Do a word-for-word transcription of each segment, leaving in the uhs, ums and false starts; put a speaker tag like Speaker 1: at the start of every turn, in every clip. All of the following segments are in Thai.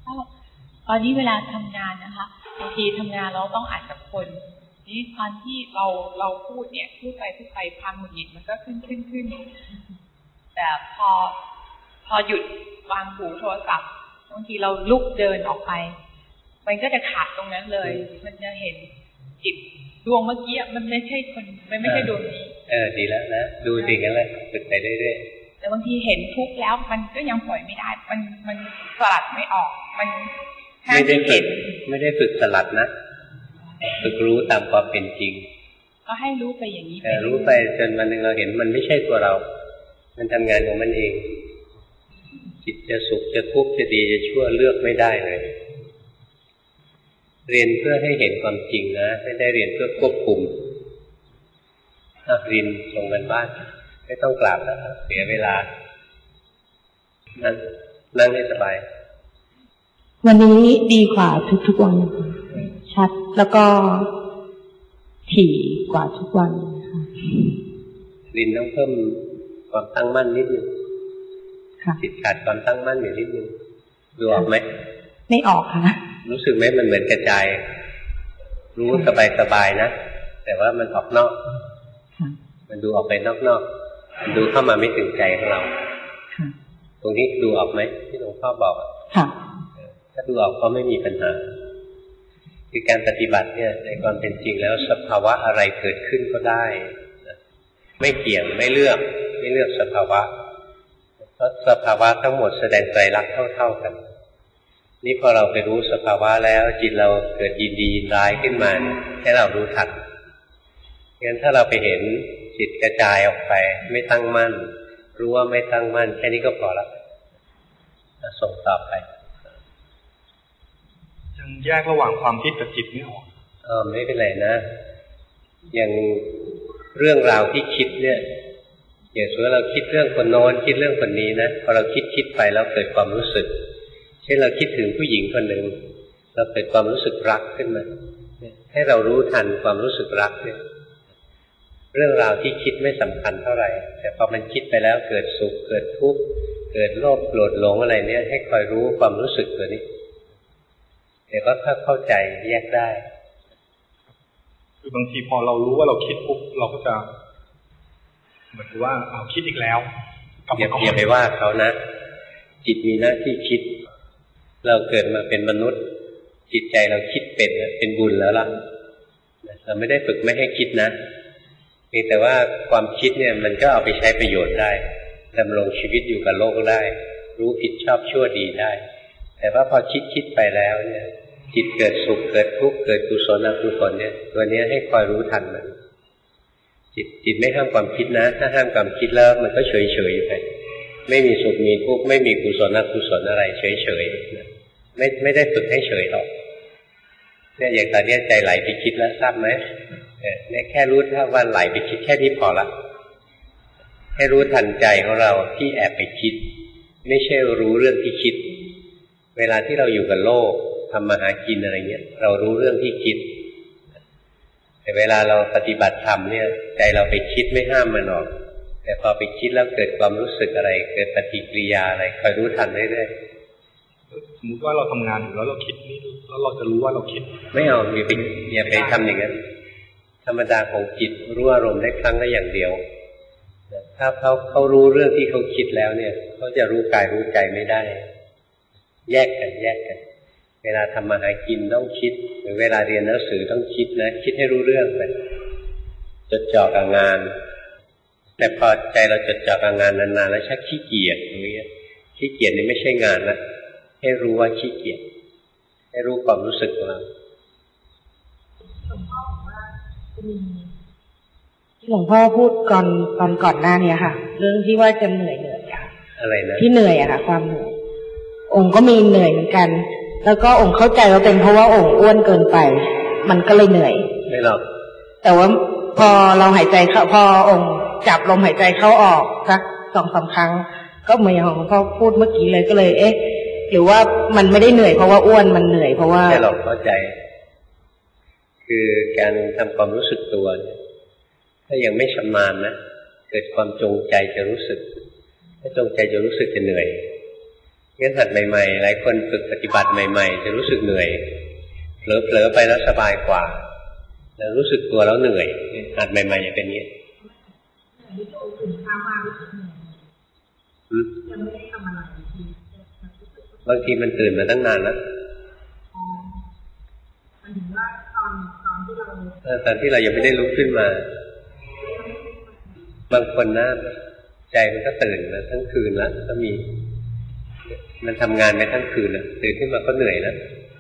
Speaker 1: ตอนนี้เวลาทำงานนะคะบางทีทำงานเราต้องอ่านกับคนนี่ตอนที่เราเราพูดเนี่ยพูดไปพูดไปความหงุดหงิดมันก็ขึ้นขึ้นขึ้นแต่พอพอหยุดวางหูโทรศัพท์บางทีเราลุกเดินออกไปมันก็จะขาดตรงนั้นเลยมันจะเห็นจิตดวงเมื่อกี้มันไม่ใช่คนมันไม่ใช่ดวงนี้
Speaker 2: เออดีแล้วนะดูจริงกันเลยฝึกไปเรื่อย
Speaker 1: ๆแต่บางทีเห็นทุกข์แล้วมันก็ยังปล่อยไม่ได้มันมันสลัดไม่ออกมัน
Speaker 2: ไม่ได้ฝึกไม่ได้ฝึกสลัดนะฝึกรู้ตามความเป็นจริง
Speaker 1: ก็ให้รู้ไปอย่างนี้
Speaker 2: ไปรู้ไปจนวันหนึ่งเราเห็นมันไม่ใช่ตัวเรามันทำงานของมันเองจิตจะสุขจะทุกข์จะดีจะชั่วเลือกไม่ได้เลยเรียนเพื่อให้เห็นความจริงนะไม่ได้เรียนเพื่อควบคุมถ้าเรียนลงกันบ้านไม่ต้องกราบแล้วเสียเวลานั่งนั่งให้สบาย
Speaker 3: วันนี้ดีกว่าทุกๆวันชัดแล้วก็ถี่กว่าทุกวันค่ะ
Speaker 2: ลินต้องเพิ่มความตั้งมั่นนิดนึงจิตขาดความตั้งมั่นอยู่นิดนึงดูออกไหม
Speaker 3: ไม่ออกค่ะ
Speaker 2: รู้สึกไหมมันเหมือนกระจายรู้สบายๆนะแต่ว่ามันออกนอกมันดูออกไปนอกๆมันดูเข้ามาไม่ถึงใจของเราตรงนี้ดูออกไหมที่หลวงพ่อบอก
Speaker 3: ค่ะ
Speaker 2: ถ้าดูออกก็ไม่มีปัญหาคือการปฏิบัติเนี่ยในความเป็นจริงแล้วสภาวะอะไรเกิดขึ้นก็ได้ไม่เกี่ยงไม่เลือกไม่เลือกสภาวะเพราะสภาวะทั้งหมดแสดงไตรลักษณ์เท่าๆกันนี่พอเราไปรู้สภาวะแล้วจิตเราเกิดยินดียินร้ายขึ้นมาให้เรารู้ทันงั้นถ้าเราไปเห็นจิตกระจายออกไปไม่ตั้งมั่นรู้ว่าไม่ตั้งมั่นแค่นี้ก็พอละส่งต่อไป
Speaker 4: ยังแยกระหว่างความคิดกับจิตไม่ออก
Speaker 2: เออไม่เป็นไรนะอย่างเรื่องราวที่คิดเนี่ยอย่างสมมติเราคิดเรื่องคนโน้นคิดเรื่องคนนี้นะพอเราคิดคิดไปแล้วเกิดความรู้สึกเช่นเราคิดถึงผู้หญิงคนหนึ่งเราเกิดความรู้สึกรักขึ้นมาให้เรารู้ทันความรู้สึกรักเนี่ยเรื่องราวที่คิดไม่สำคัญเท่าไหร่แต่พอมันคิดไปแล้วเกิดสุขเกิดทุกข์เกิดโลภโกรธหลงอะไรเนี่ยให้คอยรู้ความรู้สึกตัวนี้เดี๋ยวก็เข้าใจแยกได้
Speaker 4: คือบางทีพอเรารู้ว่าเราคิดปุ๊บเราก็จะเหมือนว่าเอาคิดอีกแล้ว
Speaker 2: อย่าอย่าไปว่าเขานะจิตมีหน้าที่คิดเราเกิดมาเป็นมนุษย์จิตใจเราคิดเป็นเป็นบุญแล้วล่ะเราไม่ได้ฝึกไม่ให้คิดนะเพียงแต่ว่าความคิดเนี่ยมันก็เอาไปใช้ประโยชน์ได้ดำรงชีวิตอยู่กับโลกได้รู้ผิดชอบชั่วดีได้แต่ว่าพอคิดคิดไปแล้วเนี่ยจิตเกิดสุขเกิดทุกข์เกิดกุศลอกุศลเนี่ยตัวนี้ให้คอยรู้ทันมันจิตจิตไม่ห้ามความคิดนะถ้าห้ามความคิดแล้วมันก็เฉยเฉยไปไม่มีสุขมีทุกข์ไม่มีกุศลอกุศลอะไรเฉยเฉยไม่ไม่ได้ฝึกให้เฉยหรอกเนี่ยอย่างตอนนี้ใจไหลไปคิดแล้วทราบไหมเนี่ยแค่รู้ถ้าว่าไหลไปคิดแค่นี้พอละให้รู้ทันใจของเราที่แอบไปคิดไม่ใช่รู้เรื่องที่คิดเวลาที่เราอยู่กับโลกทำมาหากินอะไรเงี้ยเรารู้เรื่องที่คิดแต่เวลาเราปฏิบัติธรรมเนี่ยใจเราไปคิดไม่ห้ามมันหรอกแต่พอไปคิดแล้วเกิดความรู้สึกอะไรเกิดปฏิกิริยาอะไรคอยรู้ทันเรื่อย
Speaker 4: ๆสมมติว่าเราทำงานอยู่แล้วเราคิดนี่แล้วเราจะรู้ว่าเราคิด
Speaker 2: ไม่เอาอย่าไปอย่าไปทำอย่างนั้นธรรมดาของจิตรู้อารมณ์ได้ครั้งละอย่างเดียวถ้าเขาเขารู้เรื่องที่เขาคิดแล้วเนี่ยเขาจะรู้กายรู้ใจไม่ได้แยกกันแยกกันเวลาทำมาหากินต้องคิดหรือเวลาเรียนหนังสือต้องคิดนะคิดให้รู้เรื่องไปจดจ่อกับงานแต่พอใจเราจดจ่อกับงานนานๆแล้วชักขี้เกียจอย่างนี้ขี้เกียจนี่ไม่ใช่งานนะให้รู้ว่าขี้เกียจให้รู้ความรู้สึกของเรา
Speaker 3: ที่หลวงพ่อพูดก่อนตอนก่อนหน้านี้ค่ะเรื่องที่ว่าจะเหนื่อยเหนื่อยอะ
Speaker 2: อะไรนะ
Speaker 3: ที่เหนื่อยอะค่ะความเหนื่อยองค์ก็มีเหนื่อยเหมือนกันแล้วก็องค์เข้าใจว่าเป็นเพราะว่าองค์อ้วนเกินไปมันก็เลยเหนื่อย
Speaker 2: ไม่หรอก
Speaker 3: แต่ว่าพอเราหายใจเข้าพอองค์จับลมหายใจเข้าออกสักสองสามครั้งก็เหมือนอย่างของหลวงพ่อพูดเมื่อกี้เลยก็เลยเอ๊ะหรือว่ามันไม่ได้เหนื่อยเพราะว่าอ้วนมันเหนื่อยเพราะว่า
Speaker 2: ไม่หรอกเข้าใจคือการทำความรู้สึกตัวถ้ายังไม่ชำนาญนะเกิดความจงใจจะรู้สึกถ้าจงใจจะรู้สึกจะเหนื่อยงั้นหัดใหม่ๆหลายคนฝึกปฏิบัติใหม่ๆจะรู้สึกเหนื่อยเผลอๆไปแล้วสบายกว่าแล้วรู้สึกตัวแล้วเหนื่อยหัดใหม่ๆจะเป็นอย่างนี้บางทีมันตื่นมาตั้งนานแล้วตอนที่เรายังไม่ได้ลุกขึ้นมาบางคนนะใจมันก็ตื่นมาทั้งคืนแล้วก็มีมันทำงานไปทั้งคืนแล้วตื่นขึ้นมาก็เหนื่อยแล้ว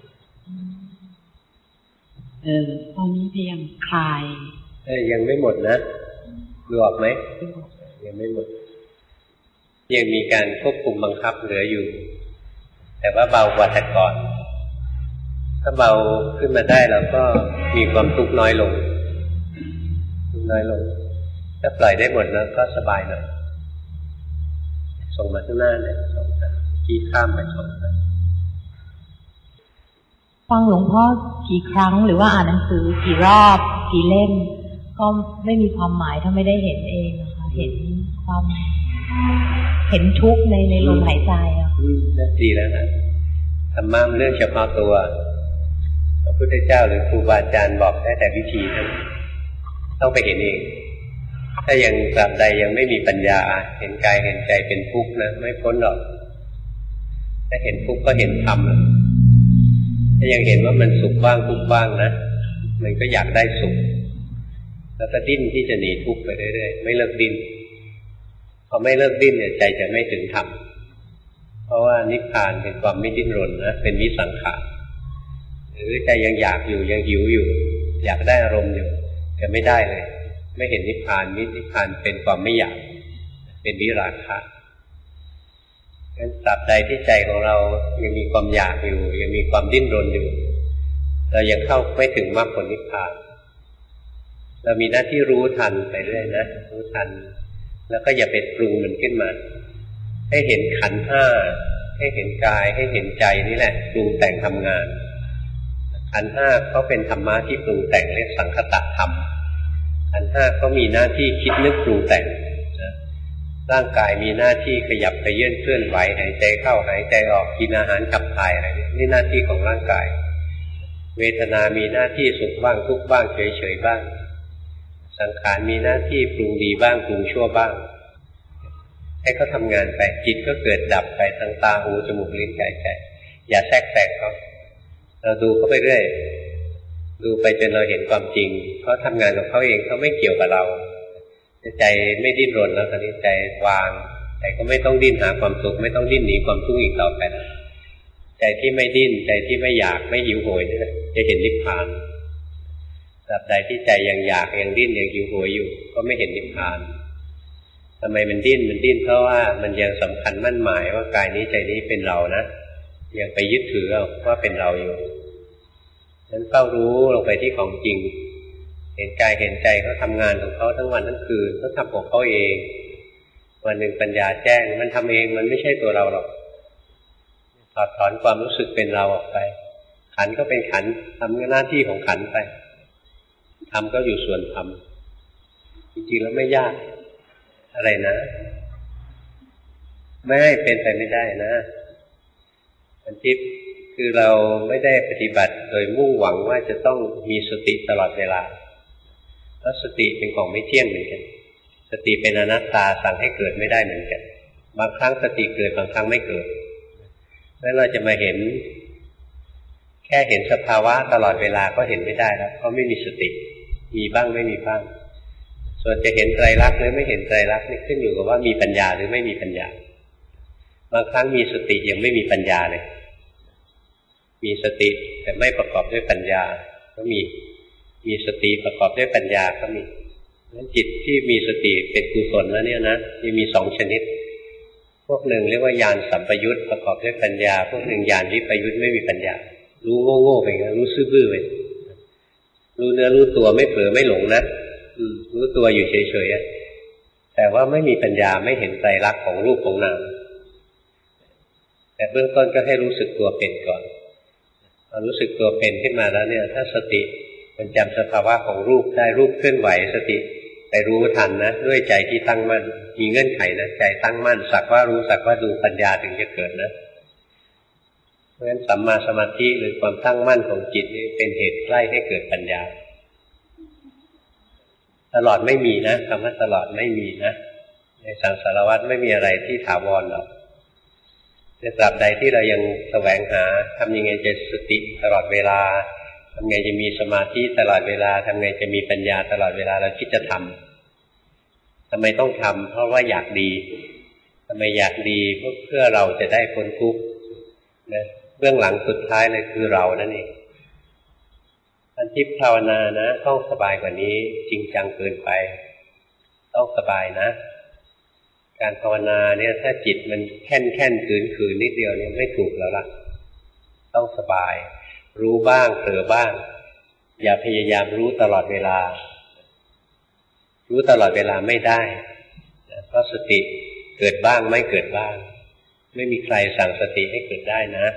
Speaker 5: เออตอนนี้พยายามคลาย
Speaker 2: เออยังไม่หมดนะดูออกไหมยังไม่หมดยังมีการควบคุมบังคับเหลืออยู่แต่ว่าเบากว่าแต่ก่อนถ้าเบาขึ้นมาได้เราก็มีความทุกข์น้อยลงทุกข์น้อยลงถ้าปล่อยได้หมดแล้วก็สบายหน่อยส่งมาข้างหน้าเนี่ยส่งมาขี้ข้ามไปส่งมา
Speaker 5: ฟังหลวงพ่อกี่ครั้งหรือว่าอ่านหนังสือกี่รอบกี่เล่มก็ไม่มีความหมายถ้าไม่ได้เห็นเองนะคะเห็นความเห็นทุกข์ในในลมหายใจอ่ะ
Speaker 2: ดีแล้วนะธรรมะเรื่องเฉพาะตัวพระพุทธเจ้าหรือครูบาอาจารย์บอกได้แต่วิธีนั้นต้องไปเห็นเองถ้ายังตราบใดยังไม่มีปัญญาเห็นกายเห็นใจเป็นทุกข์นะไม่พ้นหรอกถ้าเห็นทุกข์ก็เห็นธรรมถ้ายังเห็นว่ามันสุขบ้างทุกข์บ้างนะมันก็อยากได้สุขแล้วก็ดิ้นที่จะหนีทุกข์ไปเรื่อยๆไม่เลิกดิ้นพอไม่เลิกดิ้นเนี่ยใจจะไม่ถึงธรรมเพราะว่านิพพานเป็นความไม่ดิ้นรนนะเป็นวิสังขารหรือใจยังอยากอยู่ยังหิวอยู่อยากได้อารมณ์อยู่แต่ไม่ได้เลยไม่เห็นนิพพานนิพพานเป็นความไม่อยากเป็นวิราคะงั้นตราบใดที่ใจของเรายังมีความอยากอยู่ยังมีความดิ้นรนอยู่เรายังเข้าไม่ถึงมรรคผลนิพพานเรามีหน้าที่รู้ทันไปเรื่อยนะรู้ทันแล้วก็อย่าไปปรุงมันขึ้นมาให้เห็นขันธ์ห้าให้เห็นกายให้เห็นใจนี่แหละปรุงแต่งทำงานขันธ์ห้าเขาเป็นธรรมะที่ปรุงแต่งเรียกสังคตธรรมขันธ์ห้าเขามีหน้าที่คิดนึกปรุงแต่งนะร่างกายมีหน้าที่ขยับเขยื้อนเคลื่อนไหวหายใจเข้าหายใจออกกินอาหารขับถ่ายอะไรนี่หน้าที่ของร่างกายเวทนามีหน้าที่สุขบ้างทุกข์บ้างเฉยๆบ้างสังขารมีหน้าที่ปรุงดีบ้างปรุงชั่วบ้างให้เขาทำงานไปจิตก็เกิดดับไปทางตาหูจมูกลิ้นกายใจอย่าแทรกแซงเขาเราดูเขาไปเรื่อยดูไปจนเราเห็นความจริงเขาทำงานของเขาเองเขาไม่เกี่ยวกับเราใจไม่ดิ้นรนแล้วตอนนี้ใจวางใจก็ไม่ต้องดิ้นหาความสุขไม่ต้องดิ้นหนีความทุกข์อีกต่อไปใจที่ไม่ดิ้นใจที่ไม่อยากไม่หิวโหยนี่แหละจะเห็นนิพพานตราบใดที่ใจยังอยากยังดิ้นยังหิวโหยอยู่ก็ไม่เห็นนิพพานทำไมมันดิ้นมันดิ้นเพราะว่ามันยังสำคัญมั่นหมายว่ากายนี้ใจนี้เป็นเรานะยังไปยึดถือเอาว่าเป็นเราอยู่นั้นเฝ้ารู้ลงไปที่ของจริงเห็นกายเห็นใจเขาทำงานของเขาทั้งวันทั้งคืนเขาทำของเขาเองวันหนึ่งปัญญาแจ้งมันทำเองมันไม่ใช่ตัวเราหรอกถอดถอนความรู้สึกเป็นเราออกไปขันก็เป็นขันทำหน้าที่ของขันไปทำก็อยู่ส่วนทำจริงๆแล้วไม่ยากอะไรนะไม่ให้เป็นไปไม่ได้นะอันที่คือเราไม่ได้ปฏิบัติโดยมุ่งหวังว่าจะต้องมีสติตลอดเวลาเพราะสติเป็นของไม่เที่ยงเหมือนกันสติเป็นอนัตตาสั่งให้เกิดไม่ได้เหมือนกันบางครั้งสติเกิดบางครั้งไม่เกิดแล้วเราจะมาเห็นแค่เห็นสภาวะตลอดเวลาก็เห็นไม่ได้แล้วเพราะไม่มีสติมีบ้างไม่มีบ้างส่วนจะเห็นไตรลักษณ์หรือไม่เห็นไตรลักษณ์นี่ขึ้นอยู่กับว่ามีปัญญาหรือไม่มีปัญญาบางครั้งมีสติยังไม่มีปัญญาเลยมีสติแต่ไม่ประกอบด้วยปัญญาก็มีมีสติประกอบด้วยปัญญาก็มีนั้นจิตที่มีสติเป็นกุศลแล้วเนี่ยนะจะมีสองชนิดพวกหนึ่งเรียกว่าญาณสัมปยุตประกอบด้วยปัญญาพวกหนึ่งญาณวิปยุตไม่มีปัญญารู้โง่ๆไปงั้นรู้ซื่อบื้อไปรู้เนื้อรู้ตัวไม่เผลอไม่หลงนะรู้ตัวอยู่เฉยๆแต่ว่าไม่มีปัญญาไม่เห็นไตรลักษณ์ของรูปของนามแต่เบื้องต้นก็ให้รู้สึกตัวเป็นก่อนพอรู้สึกตัวเป็นขึ้นมาแล้วเนี่ยถ้าสติมันจำสภาวะของรูปได้รูปเคลื่อนไหวสติไปรู้ทันนะด้วยใจที่ตั้งมั่นมีเงื่อนไขนะใจตั้งมั่นสักว่ารู้สักว่าดูปัญญาถึงจะเกิดนะเพราะฉะนั้นสัมมาสมาธิหรือความตั้งมั่นของจิตนี่เป็นเหตุใกล้ให้เกิดปัญญาตลอดไม่มีนะคำว่าตลอดไม่มีนะในสังสารวัฏไม่มีอะไรที่ถาวรหรอกในตราบใดที่เรายังแสวงหาทำยังไงจะสติตลอดเวลาทำไงจะมีสมาธิตลอดเวลาทำไงจะมีปัญญาตลอดเวลาเราคิดจะทำทำไมต้องทำเพราะว่าอยากดีทำไมอยากดีเพื่อเพื่อเราจะได้พ้นทุกข์นะเบื้องหลังสุดท้ายเลยคือเรานั่นเองท่านที่ภาวนานะต้องสบายกว่านี้จริงจังเกินไปต้องสบายนะการภาวนาเนี่ยถ้าจิตมันแค่นแค่นขืนขืนนิดเดียวเนี่ยไม่ถูกแล้วล่ะต้องสบายรู้บ้างเผลอบ้างอย่าพยายามรู้ตลอดเวลารู้ตลอดเวลาไม่ได้เพราะสติเกิดบ้างไม่เกิดบ้างไม่มีใครสั่งสติให้เกิดได้นะ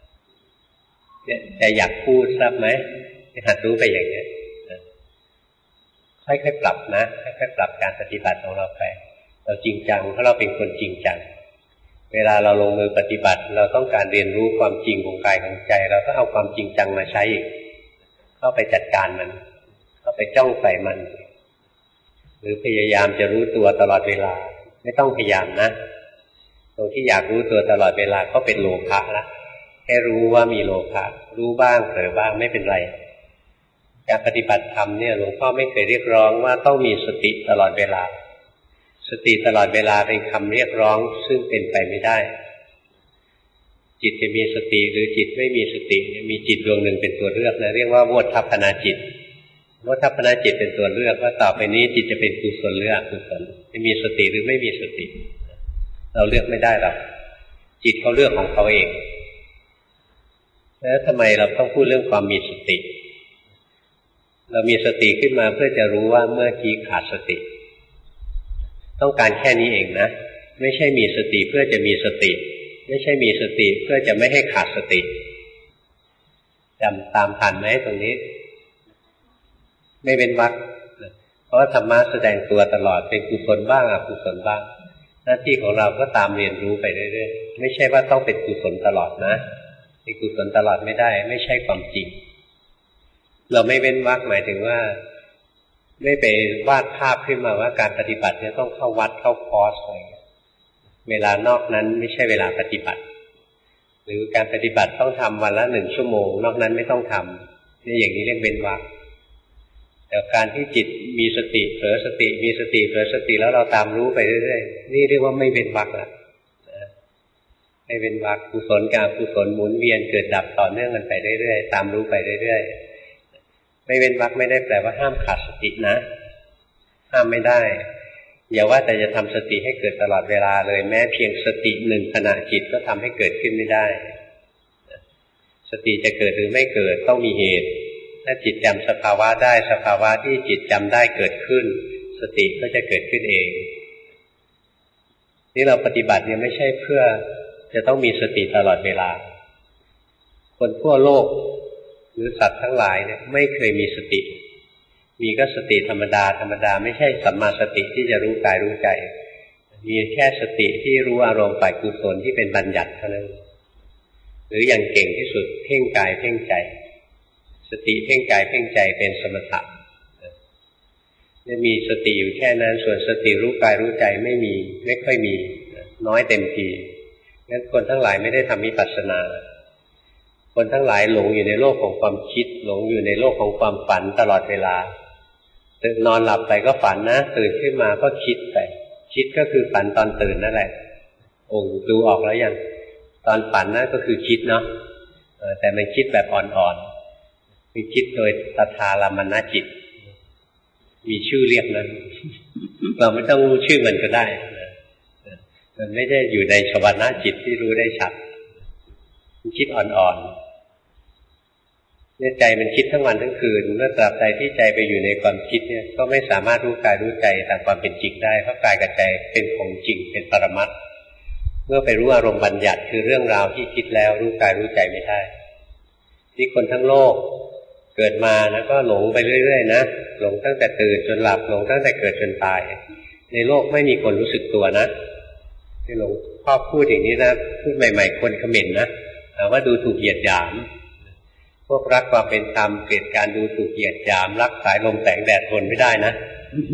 Speaker 2: แต่อยากพูดทราบไหมหัดรู้ไปอย่างนี้ค่อยๆปรับนะค่อยๆปรับการปฏิบัติของเราไปเราจริงจังเพราะเราเป็นคนจริงจังเวลาเราลงมือปฏิบัติเราต้องการเรียนรู้ความจริงของกายของใจเราก็เอาความจริงจังมาใช้อีกเข้าไปจัดการมันเข้าไปจ้องใส่มันหรือพยายามจะรู้ตัวตลอดเวลาไม่ต้องพยายามนะตรงที่อยากรู้ตัวตลอดเวลาก็เป็นโลภะละแค่รู้ว่ามีโลภะรู้บ้างเผลอบ้างไม่เป็นไรการปฏิบัติธรรมเนี่ยหลวงพ่อไม่เคยเรียกร้องว่าต้องมีสติตลอดเวลาสติตลอดเวลาเป็นคำเรียกร้องซึ่งเป็นไปไม่ได้จิตจะมีสติหรือจิตไม่มีสติมีจิตดวงหนึ่งเป็นตัวเลือกนะเรียกว่าโมททัพพนาจิตโมททัพพนาจิตเป็นตัวเลือกว่าต่อไปนี้จิตจะเป็นกุศลหรืออกุศลจะมีสติหรือไม่มีสติเราเลือกไม่ได้หรอกจิตเขาเลือกของเขาเองแล้วทำไมเราต้องพูดเรื่องความมีสติเรามีสติขึ้นมาเพื่อจะรู้ว่าเมื่อกี้ขาดสติต้องการแค่นี้เองนะไม่ใช่มีสติเพื่อจะมีสติไม่ใช่มีสติเพื่อจะไม่ให้ขาดสติจำตามทันไหมตรงนี้ไม่เป็นวรรคเพราะธรรมะแสดงตัวตลอดเป็นกุศลบ้างอกุศลบ้างหน้าที่ของเราก็ตามเรียนรู้ไปเรื่อยๆไม่ใช่ว่าต้องเป็นกุศลตลอดนะเป็นกุศลตลอดไม่ได้ไม่ใช่ความจริงเราไม่เว้นวรรคหมายถึงว่าไม่ไปวาดภาพขึ้นมาว่าการปฏิบัติเนี่ยต้องเข้าวัดเข้าคอร์สอะไรเวลานอกนั้นไม่ใช่เวลาปฏิบัติหรือการปฏิบัติต้องทำวันละหนึ่งชั่วโมงนอกนั้นไม่ต้องทำนี่อย่างนี้เรียกเว้นวรรคแต่การที่จิตมีสติเผลอสติมีสติเผลอสติแล้วเราตามรู้ไปเรื่อยๆนี่เรียกว่าไม่เว้นวรรคละไม่เว้นวรรคกุศลกับอกุศลหมุนเวียนเกิดดับต่อเนื่องกันไปเรื่อยๆตามรู้ไปเรื่อยๆไม่เว้นวรรคไม่ได้แปลว่าห้ามขาดสตินะห้ามไม่ได้อย่าว่าแต่จะทำสติให้เกิดตลอดเวลาเลยแม้เพียงสติหนึ่งขณะจิตก็ทำให้เกิดขึ้นไม่ได้สติจะเกิดหรือไม่เกิดต้องมีเหตุถ้าจิตจำสภาวะได้สภาวะที่จิตจำได้เกิดขึ้นสติก็จะเกิดขึ้นเองนี่เราปฏิบัติเนี่ยไม่ใช่เพื่อจะต้องมีสติตลอดเวลาคนทั่วโลกหรือสัตว์ทั้งหลายเนี่ยไม่เคยมีสติมีก็สติธรรมดาธรรมดาไม่ใช่สัมมาสติที่จะรู้กายรู้ใจมีแค่สติที่รู้อารมณ์ฝ่ายกุศลที่เป็นบัญญัติเท่านั้นหรืออย่างเก่งที่สุดเพ่งกายเพ่งใจสติเพ่งกายเพ่งใจเป็นสมถะจะมีสติอยู่แค่นั้นส่วนสติรู้กายรู้ใจไม่มีไม่ค่อยมีน้อยเต็มทีงั้นคนทั้งหลายไม่ได้ทำวิปัสสนาคนทั้งหลายหลงอยู่ในโลกของความคิดหลงอยู่ในโลกของความฝันตลอดเวลาตื่นนอนหลับไปก็ฝันนะตื่นขึ้นมาก็คิดไปคิดก็คือฝันตอนตื่นนั่นแหละโอ้ดูออกแล้วยังตอนฝันนั่นก็คือคิดเนาะแต่มันคิดแบบอ่อนๆคือคิดโดยตถาลามนจิตมีชื่อเรียกนั้นเราไม่ต้องรู้ชื่อมันก็ได้มันไม่ได้อยู่ในชวนาจิตที่รู้ได้ชัดมันคิดอ่อนๆเนี่ยใจมันคิดทั้งวันทั้งคืนเมื่อตราบใดที่ใจไปอยู่ในความคิดเนี่ยก็ไม่สามารถรู้กายรู้ใจตามความเป็นจริงได้เพราะกายกับใจเป็นของจริงเป็นปรมัตถ์เมื่อไปรู้อารมณ์บัญญัติคือเรื่องราวที่คิดแล้วรู้กายรู้ใจไม่ได้ที่คนทั้งโลกเกิดมานะก็หลงไปเรื่อยๆนะหลงตั้งแต่ตื่นจนหลับหลงตั้งแต่เกิดจนตายในโลกไม่มีคนรู้สึกตัวนะที่หลวงพ่อพูดอย่างนี้นะพูดใหม่ๆคนเขม่นนะหาว่าดูถูกเหยียดหยามพวกรักความเป็นธรรมเกลียดการดูถูกเหยียดหยามรักสายลมแสงแดดทนไม่ได้นะ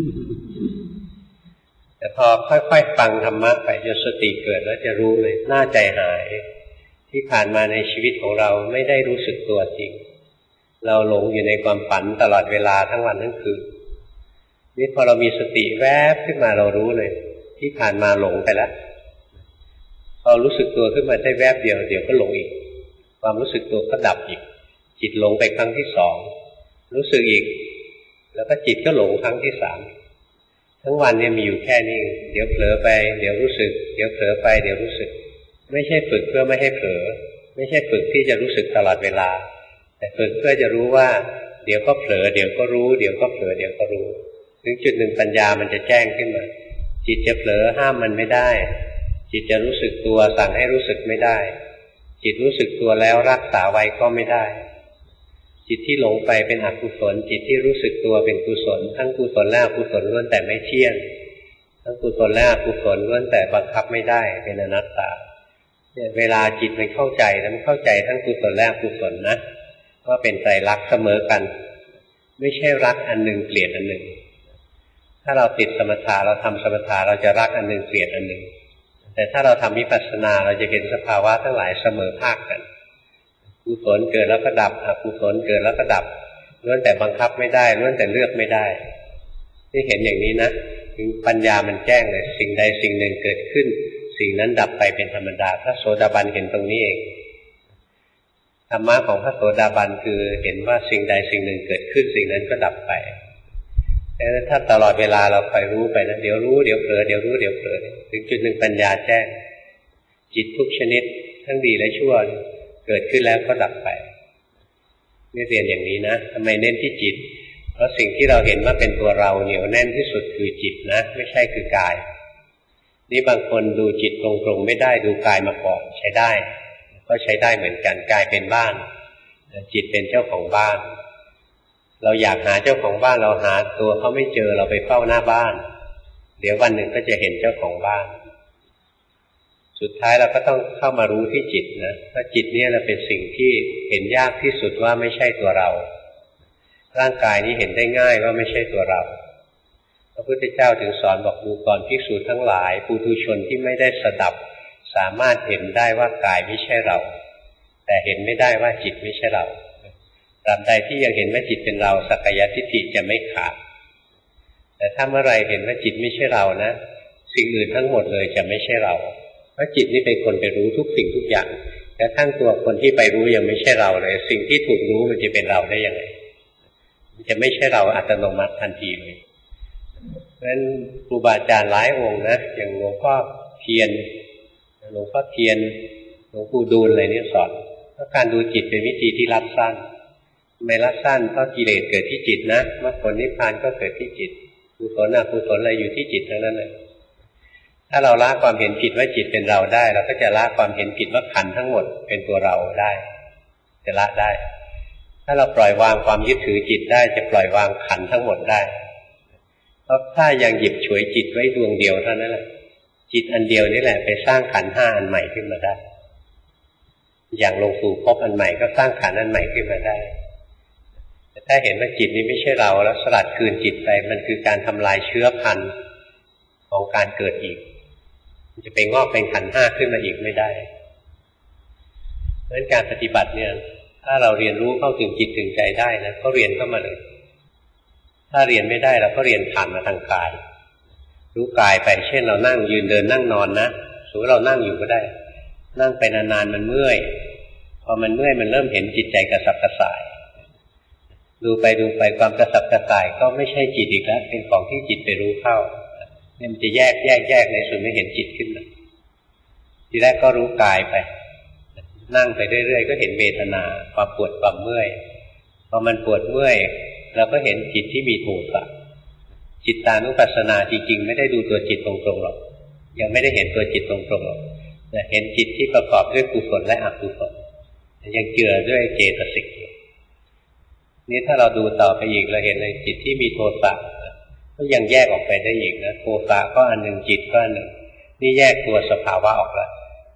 Speaker 2: แต่พอค่อยๆฟังธรรมะไปจนสติเกิดแล้วจะรู้เลยหน้าใจหายที่ผ่านมาในชีวิตของเราไม่ได้รู้สึกตัวจริงเราหลงอยู่ในความฝันตลอดเวลาทั้งวันทั้งคืนนี่พอเรามีสติแวบขึ้นมาเรารู้เลยที่ผ่านมาหลงไปแล้วพอรู้สึกตัวขึ้นมาได้แวบเดียวเดี๋ยวก็หลงอีกความรู้สึกตัวก็ดับอีกจิตหลงไปครั้งที่สองรู้สึกอีกแล้วก็จิตก็หลงครั้งที่สามทั้งวันเนี่ยมีอยู่แค่นี้เดี๋ยวเผลอไปเดี๋ยวรู้สึกเดี๋ยวเผลอไปเดี๋ยวรู้สึกไม่ใช่ฝึกเพื่อไม่ให้เผลอไม่ใช่ฝึกที่จะรู้สึกตลอดเวลาแต่ฝึกเพื่อจะรู้ว่าเดี๋ยวก็เผลอเดี๋ยวก็รู้เดี๋ยวก็เผลอเดี๋ยวก็รู้ถึงจุดหนึ่งปัญญามันจะแจ้งขึ้นมาจิตจะเผลอห้ามมันไม่ได้จิตจะรู้สึกตัวสั่งให้รู้สึกไม่ได้จิตรู้สึกตัวแล้วรักษาไว้ก็ไม่ได้จิตที่หลงไปเป็นอกุศลจิตที่รู้สึกตัวเป็นกุศลทั้งกุศลและอกุศลล้วนแต่ไม่เที่ยงทั้งกุศลและอกุศลล้วนแต่บังคับไม่ได้เป็นอนัตตาเนี่ยเวลาจิตมันเข้าใจแล้วมันเข้าใจทั้งกุศลและอกุศลนะว่าเป็นไตรลักษณ์เสมอกันไม่ใช่รักอันหนึ่งเกลียดอันหนึ่งถ้าเราติดสมถะเราทำสมถะเราจะรักอันหนึ่งเกลียดอันหนึ่งแต่ถ้าเราทำวิปัสสนาเราจะเห็นสภาวะทั้งหลายเสมอภาคกันกุศลเกิดแล้วก็ดับอกุศลเกิดแล้วก็ดับล้วนแต่บังคับไม่ได้ล้วนแต่เลือกไม่ได้ที่เห็นอย่างนี้นะถึงปัญญามันแจ้งเลยสิ่งใดสิ่งหนึ่งเกิดขึ้นสิ่งนั้นดับไปเป็นธรรมดาพระโสดาบันเห็นตรงนี้เองธรรมะของพระโสดาบันคือเห็นว่าสิ่งใดสิ่งหนึ่งเกิดขึ้นสิ่งนั้นก็ดับไปแต่ถ้าตลอดเวลาเราคอยรู้ไปนะเดี๋ยวรู้เดี๋ยวเผลอเดี๋ยวรู้เดี๋ยวเผลอถึงจุดหนึ่งปัญญาแจ้งจิตทุกชนิดทั้งดีและชั่วเกิดขึ้นแล้วก็ดับไปนี่เรียนอย่างนี้นะทำไมเน้นที่จิตเพราะสิ่งที่เราเห็นว่าเป็นตัวเราเหนียวแน่นที่สุดคือจิตนะไม่ใช่คือกายนี่บางคนดูจิตตรงๆไม่ได้ดูกายมาก่อนใช้ได้ก็ใช้ได้เหมือนกันกายเป็นบ้านจิตเป็นเจ้าของบ้านเราอยากหาเจ้าของบ้านเราหาตัวเขาไม่เจอเราไปเฝ้าหน้าบ้านเดี๋ยววันหนึ่งก็จะเห็นเจ้าของบ้านสุดท้ายเราก็ต้องเข้ามารู้ที่จิตนะเพราะจิตเนี่ยเราเป็นสิ่งที่เห็นยากที่สุดว่าไม่ใช่ตัวเราร่างกายนี้เห็นได้ง่ายว่าไม่ใช่ตัวเราพระพุทธเจ้าถึงสอนบอกดูก่อนภิกษุทั้งหลายปุถุชนที่ไม่ได้สดับสามารถเห็นได้ว่ากายไม่ใช่เราแต่เห็นไม่ได้ว่าจิตไม่ใช่เราตราบใดที่ยังเห็นว่าจิตเป็นเราสักกายทิฏฐิจะไม่ขาดแต่ถ้าเมื่อไรเห็นว่าจิตไม่ใช่เรานะสิ่งอื่นทั้งหมดเลยจะไม่ใช่เราเพราะจิตนี่เป็นคนไปรู้ทุกสิ่งทุกอย่างแต่ทั้งตัวคนที่ไปรู้ยังไม่ใช่เราเลยสิ่งที่ถูกรู้มันจะเป็นเราได้ยังไงมันจะไม่ใช่เราอัตโนมัติทันทีเลยเพราะฉะนั้นครูบาอาจารย์หลายองค์นะอย่างหลวงพ่อเทียนหลวงพ่อเทียนหลวงปู่ดูลอะไรนี่สอนว่าการดูจิตเป็นวิธีที่รัดสั้นไม่รัดสั้นเพราะกิเลสเกิดที่จิตนะมรรคผลนิพพานก็เกิดที่จิตกุศลอกุศลอะไรอยู่ที่จิตทั้งนั้นเลยถ้าเราละความเห็นผิดว่าจิตเป็นเราได้เราก็จะละความเห็นผิดว่าขันธ์ทั้งหมดเป็นตัวเราได้จะละได้ถ้าเราปล่อยวางความยึดถือจิตได้จะปล่อยวางขันธ์ทั้งหมดได้เพราะถ้ายังหยิบฉวยจิตไว้ดวงเดียวเท่านั้นแหละจิตอันเดียวนี่แหละไปสร้างขันธ์ห้าอันใหม่ขึ้นมาได้อย่างลงสู่ภพอันใหม่ก็สร้างขันธ์อันใหม่ขึ้นมาได้แต่ถ้าเห็นว่าจิตนี้ไม่ใช่เราแล้วสลัดคืนจิตไปมันคือการทำลายเชื้อพันธุ์ของการเกิดอีกมันจะไปงอกเป็นขันธ์ห้าขึ้นมาอีกไม่ได้เพราะฉะนั้นการปฏิบัติเนี่ยถ้าเราเรียนรู้เข้าถึงจิตถึงใจได้นะก็เรียนเข้ามาเลยถ้าเรียนไม่ได้เราก็เรียนผ่านมาทางกายรู้กายไปเช่นเรานั่งยืนเดินนั่งนอนนะสมมติเรานั่งอยู่ก็ได้นั่งไปนานๆมันเมื่อยพอมันเมื่อยมันเริ่มเห็นจิตใจกระสับกระส่ายดูไปดูไปความกระสับกระส่ายก็ไม่ใช่จิตอีกแล้วเป็นของที่จิตไปรู้เข้าเนี่ยมันจะแยกแยกแยกในส่วนไม่เห็นจิตขึ้นมาทีแรกก็รู้กายไปนั่งไปเรื่อยๆก็เห็นเวทนาความปวดความเมื่อยพอมันปวดเมื่อยเราก็เห็นจิตที่มีโทสะจิตตานุปัสสนาจริงๆไม่ได้ดูตัวจิตตรงๆหรอกยังไม่ได้เห็นตัวจิตตรงๆหรอกแต่เห็นจิตที่ประกอบด้วยกุศลและอกุศลยังเจือด้วยเจตสิกนี่ถ้าเราดูต่อไปอีกเราเห็นเลยจิตที่มีโทสะก็ยังแยกออกไปได้อีกนะโทสะก็อันหนึ่งจิตก็อันหนึ่งนี่แยกตัวสภาวะออกแล้ว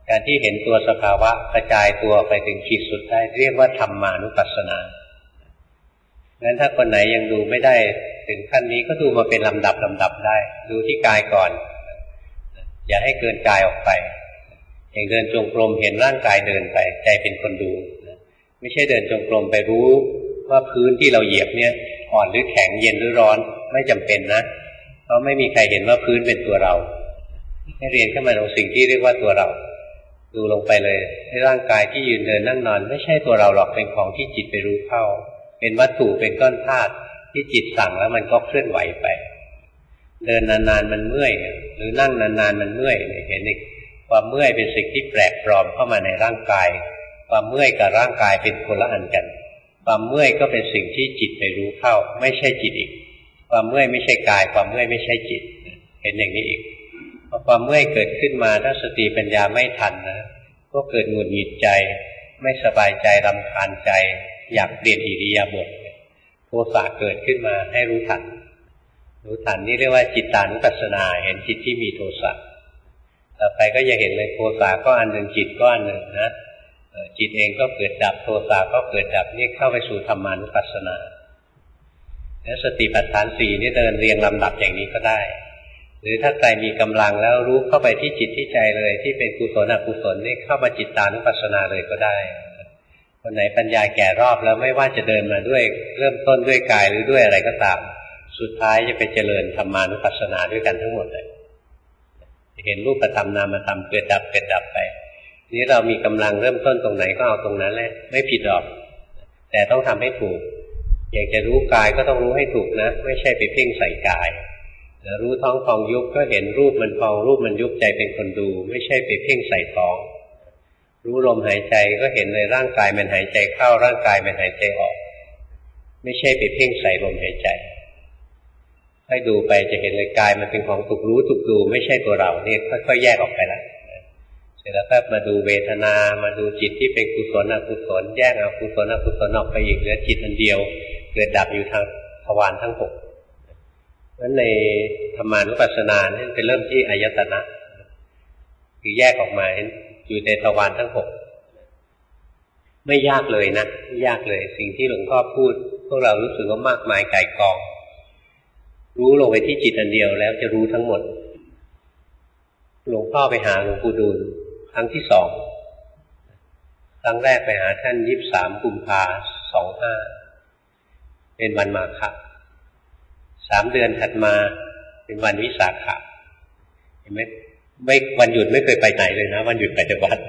Speaker 2: การที่เห็นตัวสภาวะกระจายตัวไปถึงขีดสุดได้เรียกว่าธรรมานุปัสสนางั้นถ้าคนไหนยังดูไม่ได้ถึงขั้นนี้ก็ดูมาเป็นลำดับลำดับได้ดูที่กายก่อนอย่าให้เกินกายออกไปอย่างเดินจงกรมเห็นร่างกายเดินไปใจเป็นคนดูไม่ใช่เดินจงกรมไปรู้ว่าพื้นที่เราเหยียบเนี่ยอ่อนหรือแข็งเย็นหรือร้อนไม่จำเป็นนะเพราะไม่มีใครเห็นว่าพื้นเป็นตัวเราให้เรียนเข้ามาตรงสิ่งที่เรียกว่าตัวเราดูลงไปเลยในร่างกายที่ยืนเดินนั่งนอนไม่ใช่ตัวเราหรอกเป็นของที่จิตไปรู้เข้าเป็นวัตถุเป็นก้อนธาตุที่จิตสั่งแล้วมันก็เคลื่อนไหวไปเดินนานๆมันเมื่อยหรือนั่งนานๆมันเมื่อยเห็นอีกความเมื่อยเป็นสิ่งที่แปลกปลอมเข้ามาในร่างกายความเมื่อยกับร่างกายเป็นคนละอันกันความเมื่อยก็เป็นสิ่งที่จิตไปรู้เข้าไม่ใช่จิตอีกความเมื่อยไม่ใช่กายความเมื่อยไม่ใช่จิตเห็นอย่างนี้อีกพอความเมื่อยเกิดขึ้นมาถ้าสติปัญญาไม่ทันนะก็เกิดหงุดหงิดใจไม่สบายใจรำคาญใจอยากเปลี่ยนอิริยาบถโทสะเกิดขึ้นมาให้รู้ทันรู้ทันนี่เรียกว่าจิตตานุปัสสนาเห็นจิตที่มีโทสะต่อไปก็จะเห็นเลยโทสะก็อันหนึ่งจิตก็อันหนึ่งนะจิตเองก็เกิดดับโทสะก็เกิดดับนี่เข้าไปสู่ธรรมานุปัสสนาแล้วสติปัฏฐานสี่นี่เดินเรียงลำดับอย่างนี้ก็ได้หรือถ้าใครมีกำลังแล้วรู้เข้าไปที่จิตที่ใจเลยที่เป็นกุศลอกุศลนี่เข้ามาจิตตานุปัสสนาเลยก็ได้คนไหนปัญญาแก่รอบแล้วไม่ว่าจะเดินมาด้วยเริ่มต้นด้วยกายหรือด้วยอะไรก็ตามสุดท้ายจะไปเจริญธรรมานุปัสสนาด้วยกันทั้งหมดเลยเห็นรูปธรรมนามธรรมเกิดดับเกิดดับไปนี้เรามีกำลังเริ่มต้นตรงไหนก็เอาตรงนั้นแหละไม่ผิดหรอกแต่ต้องทำให้ถูกอยากจะรู้กายก็ต้องรู้ให้ถูกนะไม่ใช่ไปเพ่งใส่กายรู้ท้องพองยุบก็เห็นรูปมันพองรูปมันยุบใจเป็นคนดูไม่ใช่ไปเพ่งใส่ท้องรู้ลมหายใจก็เห็นเลยร่างกายมันหายใจเข้าร่างกายมันหายใจออกไม่ใช่ไปเพ่งใส่ลมหายใจให้ดูไปจะเห็นเลยกายมันเป็นของถูกรู้ถูกดูไม่ใช่ตัวเราเนี่ยค่อยๆแยกออกไปแล้วเสร็จแล้วก็มาดูเวทนามาดูจิตที่เป็นกุศลอกุศลแยกเอากุศลอกุศลออกไปอีกเหลือจิตอันเดียวเกิดดับอยู่ทางทวารทั้งหกเพราะฉะนั้นในธรรมานุปัสสนาเนี่ยจะเริ่มที่อายตนะคือแยกออกมาอยู่ในทวารทั้งหกไม่ยากเลยนะไม่ยากเลยสิ่งที่หลวงพ่อพูดพวกเรารู้สึกว่ามากมายไก่กองรู้ลงไปที่จิตอันเดียวแล้วจะรู้ทั้งหมดหลวงพ่อไปหาหลวงปู่ดูลครั้งที่สองครั้งแรกไปหาท่านยี่สิบสามกุมภาสองห้าเป็นวันมาฆะสามเดือนถัดมาเป็นวันวิสาขะเห็นไหมไม่วันหยุดไม่เคยไปไหนเลยนะวันหยุดไปแต่วัด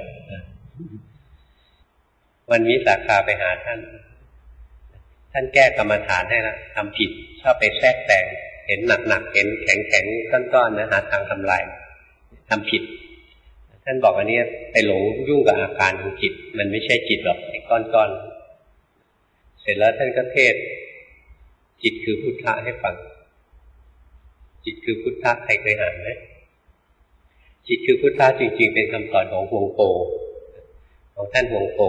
Speaker 2: วันวิสาขะไปหาท่านท่านแก้กรรมฐานให้ละทำผิดชอบไปแทรกแต่งเห็นหนักๆเห็นแข็งๆก้อนๆนะหาทางทำลายทำผิดท่านบอกอันนี้ไปหลงยุ่งกับอาการของจิตมันไม่ใช่จิตหรอกไอ้ก้อนๆเสร็จแล้วท่านก็เทศจิตคือพุทธะให้ฟังจิตคือพุทธะใครเคยอ่านไหมจิตคือพุทธะจริงๆเป็นคำสอนของฮวงโปของท่านฮวงโป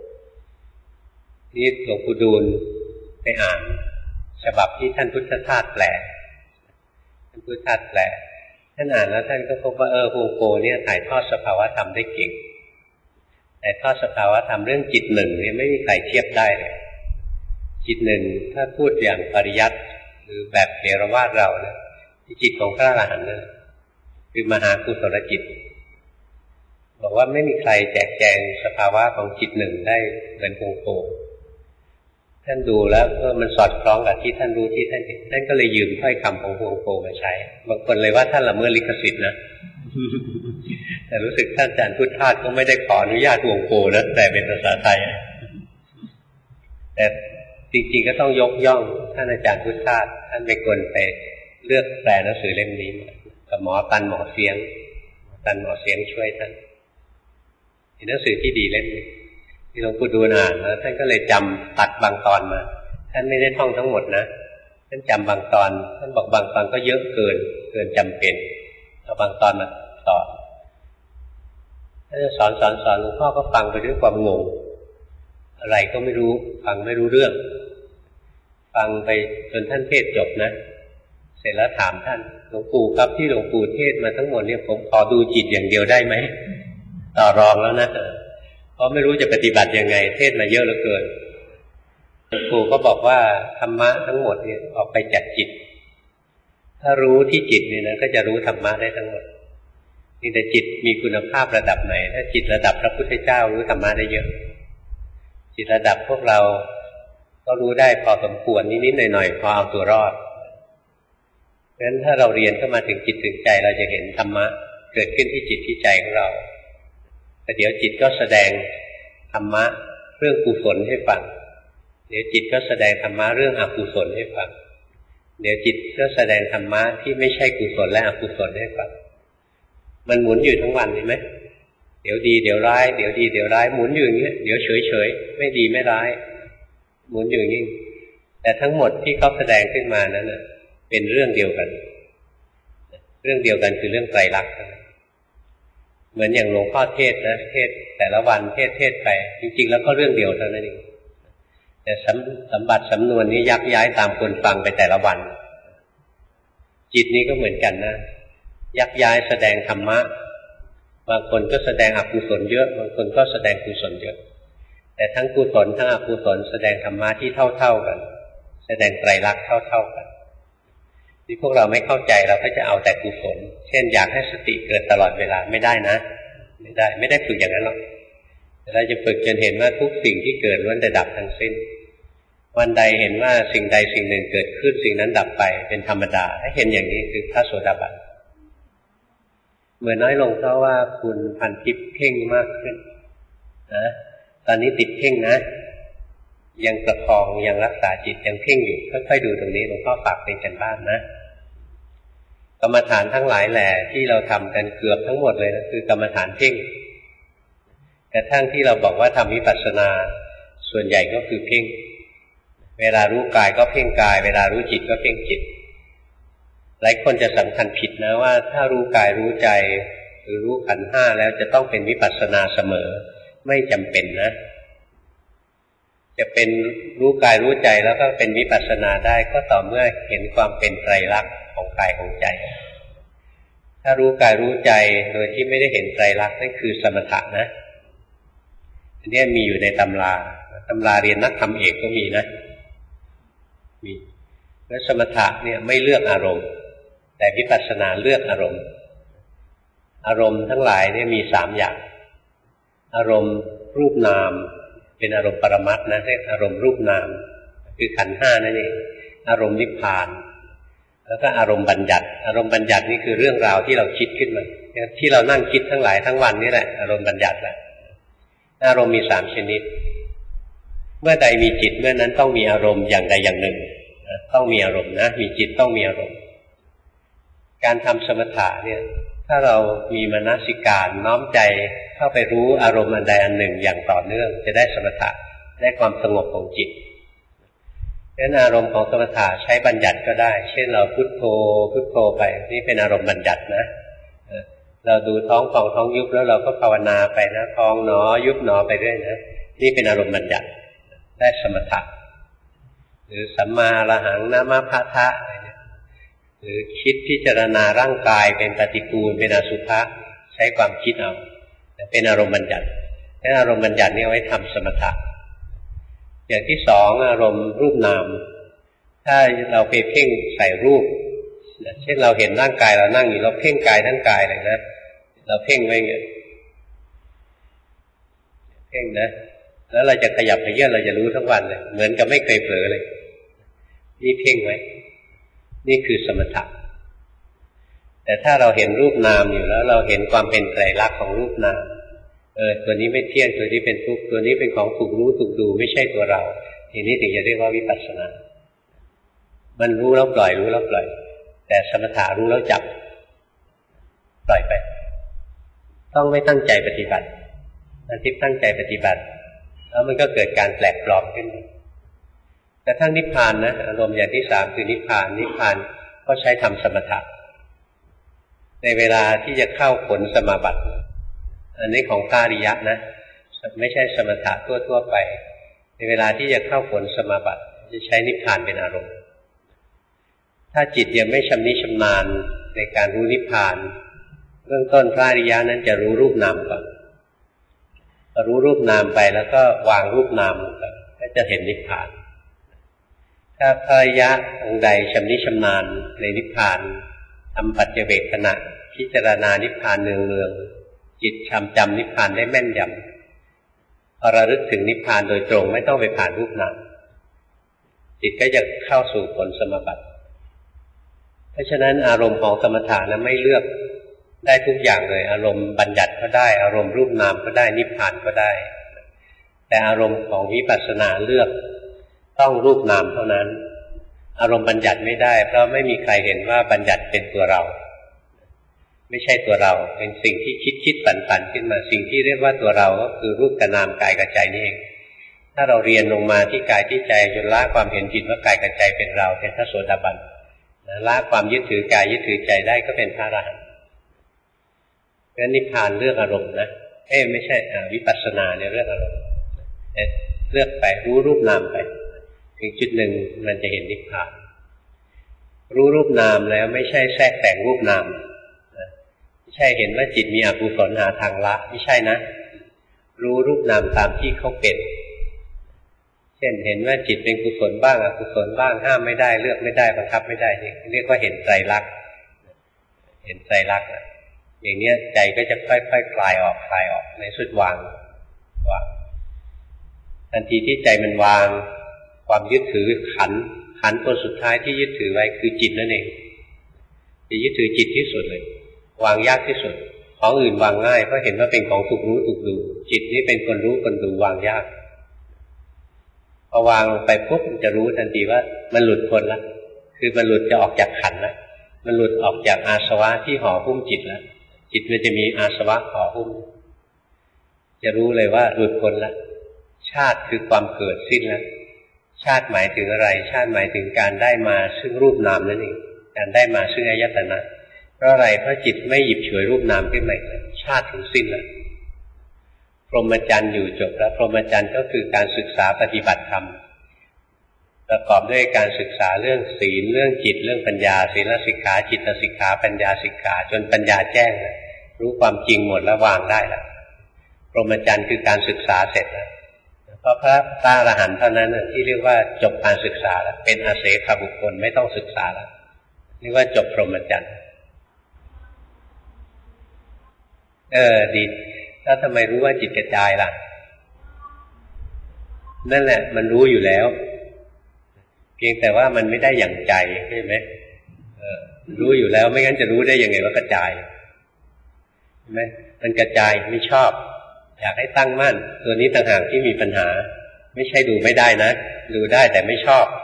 Speaker 2: นี่หลวงปู่ดูลไปอ่านฉบับที่ท่านพุทธทาสแปลท่านพุทธทาสแปลท่านอ่านแล้วท่านก็พบว่าเออฮวงโปเนี่ยถ่ายทอดสภาวะธรรมได้เก่งถ่ายทอดสภาวะธรรมเรื่องจิตหนึ่งเนี่ยไม่มีใครเทียบได้เลยจิตหนึ่งถ้าพูดอย่างปริยัติหรือแบบเถรวาทเราเนี่ยจิตของพระอรหันต์นั่นคือมหากุศลจิตบอกว่าไม่มีใครแจกแจงสภาวะของจิตหนึ่งได้เหมือนฮวงโปท่านดูแล้วเออมันสอดคล้องกับที่ท่านรู้ที่ท่านเห็นท่านก็เลยยืมถ้อยคำของฮวงโปมาใช้บางคนเลยว่าท่านละเมิดลิขสิทธิ์นะ แต่รู้สึกท่านอาจารย์พุทธทาสก็ไม่ได้ขออนุญาตฮวงโปนะแต่เป็นภาษาไทยแต่จริงๆก็ต้องยกย่องท่านอาจารย์พุทธทาสท่านเป็นคนไปเลือกแปลหนังสือเล่มนี้มากับหมอตันหมอเสียงตันหมอเสียงช่วยท่านเป็นหนังสือที่ดีเล่มนี้ที่หลวงปู่ดูลอ่านแล้วท่านก็เลยจำตัดบางตอนมาท่านไม่ได้ท่องทั้งหมดนะท่านจำบางตอนท่านบอกบางตอนก็เยอะเกินเกินจำเป็นเอาบางตอนมาสอนท่านจะสอนสอนสอนหลวงพ่อก็ฟังไปด้วยความงงอะไรก็ไม่รู้ฟังไม่รู้เรื่องฟังไปจนท่านเทศจบนะเสร็จแล้วถามท่านหลวงปู่ครับที่หลวงปู่เทศมาทั้งหมดเนี่ยผมขอดูจิตอย่างเดียวได้ไหมต่อรองแล้วนะเพราะไม่รู้จะปฏิบัติยังไงเทศมาเยอะเหลือเกินครูก็บอกว่าธรรมะทั้งหมดเนี่ยออกไปจากจิตถ้ารู้ที่จิตนี่นะก็จะรู้ธรรมะได้ทั้งหมดนี่แต่จิตมีคุณภาพระดับไหนถ้าจิตระดับพระพุทธเจ้ารู้ธรรมะได้เยอะจิตระดับพวกเราก็รู้ได้พอสมควรนิดๆหน่อยๆพอเอาตัวรอดเพราะฉะนั้นถ้าเราเรียนเข้ามาถึงจิตถึงใจเราจะเห็นธรรมะเกิดขึ้นที่จิตที่ใจของเราแต่เดี๋ยวจิตก็แสดงธรรมะเรื่องกุศลให้ฟังเดี๋ยวจิตก็แสดงธรรมะเรื่องอกุศลให้ฟังเดี๋ยวจิตก็แสดงธรรมะที่ไม่ใช่กุศลและอกุศลให้ฟังมันหมุนอยู่ทั้งวันเห็นไหมเดี๋ยวดีเดี๋ยวร้ายเดี๋ยวดีเดี๋ยวร้ายหมุนอยู่อย่างนี้เดี๋ยวเฉยเฉยไม่ดีไม่ร้ายหมุนอยู่อย่างนี้แต่ทั้งหมดที่เขาแสดงขึ้นมานั้นน่ะเป็นเรื่องเดียวกันเรื่องเดียวกันคือเรื่องไตรลักษณ์เหมือนอย่างหลวงพ่อเทศนะเทศแต่ละวันเทศเทศไปจริงๆแล้วก็เรื่องเดียวเท่านั้นเองแต่สมบัติสำนวนนี้ยักย้ายตามคนฟังไปแต่ละวันจิตนี้ก็เหมือนกันนะยักย้ายแสดงธรรมะบางคนก็แสดงอกุศลเยอะบางคนก็แสดงกุศลเยอะแต่ทั้งกุศลทั้งอกุศลแสดงธรรมะที่เท่าๆกันแสดงไตรลักษณ์เท่าๆกันที่พวกเราไม่เข้าใจเราก็จะเอาแต่กุศลเช่นอยากให้สติเกิดตลอดเวลาไม่ได้นะไม่ได้ไม่ได้ฝึกอย่างนั้นหรอกแต่เราจะฝึกจนเห็นว่าทุกสิ่งที่เกิดล้วนแต่ดับทั้งสิ้นวันใดเห็นว่าสิ่งใดสิ่งหนึ่งเกิดขึ้นสิ่งนั้นดับไปเป็นธรรมดาให้เห็นอย่างนี้คือพระโสดาบันเมื่อน้อยลงเพราะว่าคุณพันทิพย์เพ่งมากขึ้นนะตอนนี้ติดเพ่งนะยังประคองยังรักษาจิตยังเพ่งอยู่ค่อยๆดูตรงนี้หลวงพ่อฝากเป็นกันบ้านนะกรรมฐานทั้งหลายแหล่ที่เราทำกันเกือบทั้งหมดเลยนะคือกรรมฐานเพ่งแต่ทั้งที่เราบอกว่าทำวิปัสสนาส่วนใหญ่ก็คือเพ่งเวลารู้กายก็เพ่งกายเวลารู้จิตก็เพ่งจิตหลายคนจะสำคัญผิดนะว่าถ้ารู้กายรู้ใจหรือรู้ขันธ์ห้าแล้วจะต้องเป็นวิปัสสนาเสมอไม่จำเป็นนะจะเป็นรู้กายรู้ใจแล้วก็เป็นวิปัสสนาได้ก็ต่อเมื่อเห็นความเป็นไตรลักษณ์ของกายของใจถ้ารู้กายรู้ใจโดยที่ไม่ได้เห็นไตรลักษณ์นั่นคือสมถะนะอันนี้มีอยู่ในตำราตำราเรียนนักธรรมเอกก็มีนะมีแล้วสมถะเนี่ยไม่เลือกอารมณ์แต่วิปัสสนาเลือกอารมณ์อารมณ์ทั้งหลายเนี่ยมีสามอย่างอารมณ์รูปนามเป็นอารมณ์ปรมัตถ์นะเรียกอารมณ์รูปนามคือขันธ์ห้านั่นเองอารมณ์นิพพานแล้วก็อารมณ์บัญญัติอารมณ์บัญญัตินี่คือเรื่องราวที่เราคิดขึ้นมาที่เรานั่งคิดทั้งหลายทั้งวันนี่แหละอารมณ์บัญญัติแหละอารมณ์มีสามชนิดเมื่อใดมีจิตเมื่อนั้นต้องมีอารมณ์อย่างใดอย่างหนึ่งต้องมีอารมณ์นะมีจิตต้องมีอารมณ์การทำสมถะเนี่ยถ้าเรามีมนสิการน้อมใจเข้าไปรู้อารมณ์อันใดอันหนึ่งอย่างต่อเนื่องจะได้สมถะได้ความสงบของจิตดังนั้นอารมณ์ของสมถะใช้บัญญัติก็ได้เช่นเราพุทโธพุทโธไปนี่เป็นอารมณ์บัญญัตินะเราดูท้องพองท้องยุบแล้วเราก็ภาวนาไปนะท้องหนอยุบหนอไปเรื่อยนะนี่เป็นอารมณ์บัญญัติได้สมถะหรือสัมมาอรหังนะมะพะทะหรือคิดพิจารณาร่างกายเป็นปฏิกูลเป็นอสุภะใช้ความคิดเอาเป็นอารมณ์บัญญัติและอารมณ์บัญญัตินี่เอาไว้ทำสมถะอย่างที่สองอารมณ์รูปนามถ้าเราไปเพ่งใส่รูปเช่นเราเห็นร่างกายเรานั่งอยู่เราเพ่งกายทั้งกายเลยนะเราเพ่งไว้เงี้ยเพ่งนะแล้วเราจะขยับขยื่นเราจะรู้ทั้งวันเลยเหมือนกับไม่เคยเผลอเลยนี่เพ่งไว้นี่คือสมถะแต่ถ้าเราเห็นรูปนามอยู่แล้วเราเห็นความเป็นไตรลักษณ์ของรูปนามเออตัวนี้ไม่เที่ยงตัวนี้เป็นทุกข์ตัวนี้เป็นของถูกรู้ถูกดูไม่ใช่ตัวเราทีนี้ถึงจะเรียกว่าวิปัสสนามันรู้แล้วปล่อยรู้แล้วปล่อยแต่สมถะรู้แล้วจับปล่อยไปต้องไม่ตั้งใจปฏิบัติอันที่ตั้งใจปฏิบัติแล้วมันก็เกิดการแปลกปลอมขึ้นแต่ทั้งนิพพานนะอารมณ์อย่างที่สามคือนิพพานนิพพานก็ใช้ทำสมถะในเวลาที่จะเข้าผลสมาบัติอันนี้ของพระอริยะนะไม่ใช่สมถะทั่วๆไปในเวลาที่จะเข้าผลสมาบัติจะใช้นิพพานเป็นอารมณ์ถ้าจิตยังไม่ชำนิชำนาญในการรู้นิพพานเบื้องต้นพระอริยะนั้นจะรู้รูปนามก่อนรู้รูปนามไปแล้วก็วางรูปนามก็จะเห็นนิพพานถ้าพระอริยะองค์ใดชำนิชำนาญในนิพพานทำปัจเจเวกขณะพิจารณานิพพานเนืองๆจิตจำจำนิพพานได้แม่นยำพอระลึกถึงนิพพานโดยตรงไม่ต้องไปผ่านรูปนามจิตก็จะเข้าสู่ผลสมบัติเพราะฉะนั้นอารมณ์ของสมถะนั้นไม่เลือกได้ทุกอย่างเลยอารมณ์บัญญัติก็ได้อารมณ์รูปนามก็ได้นิพพานก็ได้แต่อารมณ์ของวิปัสสนาเลือกต้องรูปนามเท่านั้นอารมณ์บัญญัติไม่ได้เพราะไม่มีใครเห็นว่าบัญญัติเป็นตัวเราไม่ใช่ตัวเราเป็นสิ่งที่คิดคิดปั่นปั่นขึ้นมาสิ่งที่เรียกว่าตัวเราก็คือรูปกับนามกายกับใจนี่เองถ้าเราเรียนลงมาที่กายที่ใจจนละความเห็นผิดว่ากายกับใจเป็นเราเป็นพระโสดาบันละความยึดถือกายยึดถือใจได้ก็เป็นพระอรหันต์เพราะฉะนั้นนิพพานเลือกอารมณ์นะเอ้ไม่ใช่วิปัสสนาเนี่ยเลือกอารมณ์เลือกไปรู้รูปนามไปถึงจุดหนึ่งมันจะเห็นนิพพานรู้รูปนามแล้วไม่ใช่แทรกแต่งรูปนามไม่ใช่เห็นว่าจิตมีอกุศลหาทางละไม่ใช่นะรู้รูปนามตามที่เขาเป็นเช่นเห็นว่าจิตเป็นกุศลบ้างอกุศลบ้างห้ามไม่ได้เลือกไม่ได้บังคับไม่ได้เรียกว่าเห็นไตรลักษณ์เห็นไตรลักษณ์อย่างนี้ใจก็จะค่อยๆ ค, คลายออกคลายออกในสุดวางวางทันทีที่ใจมันวางความยึดถือขันธ์ขันธ์ตัวสุดท้ายที่ยึดถือไว้คือจิตนั่นเองจะยึดถือจิตที่สุดเลยวางยากที่สุดของอื่นวางง่ายเพราะเห็นว่าเป็นของถูกรู้ถูกดูจิตนี้เป็นคนรู้คนดูวางยากพอวางลงไปปุ๊บมันจะรู้ทันทีว่ามันหลุดพ้นแล้วคือมันหลุดจะออกจากขันธ์แล้วมันหลุดออกจากอาสวะที่ห่อหุ้มจิตแล้วจิตมันจะมีอาสวะห่อหุ้มจะรู้เลยว่าหลุดพ้นแล้วชาติคือความเกิดสิ้นแล้วชาติหมายถึงอะไรชาติหมายถึงการได้มาซึ่งรูปนามนั่นเองการได้มาซึ่งอายตนะเพราะอะไรเพราะจิตไม่หยิบฉวยรูปนามขึ้นมาชาติถึงสิ้นแล้วพรหมจรรย์อยู่จบแล้วพรหมจรรย์ก็คือการศึกษาปฏิบัติธรรมประกอบด้วยการศึกษาเรื่องศีลเรื่องจิตเรื่องปัญญาศีลสิกขาจิตสิกขาปัญญาสิกขาจนปัญญาแจ้งรู้ความจริงหมดแล้ววางได้แล้วพรหมจรรย์คือการศึกษาเสร็จแล้วเพราะพระพระอรหันต์เท่านั้นที่เรียกว่าจบการศึกษาแล้วเป็นอาเสขบุคคลไม่ต้องศึกษาแล้วเรียกว่าจบพรหมจรรย์เออดีแล้วทำไมรู้ว่าจิตกระจายล่ะนั่นแหละมันรู้อยู่แล้วเพียงแต่ว่ามันไม่ได้อย่างใจใช่ไหมเออรู้อยู่แล้วไม่งั้นจะรู้ได้ยังไงว่ากระจายใช่ไหมมันกระจายไม่ชอบอยากให้ตั้งมั่นตัวนี้ต่างหากที่มีปัญหาไม่ใช่ดูไม่ได้นะดูได้แต่ไม่ชอบ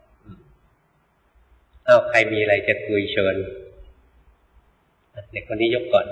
Speaker 2: อ้าวใครมีอะไรจะคุยเชิญเด็กคนนี้ยกก่อน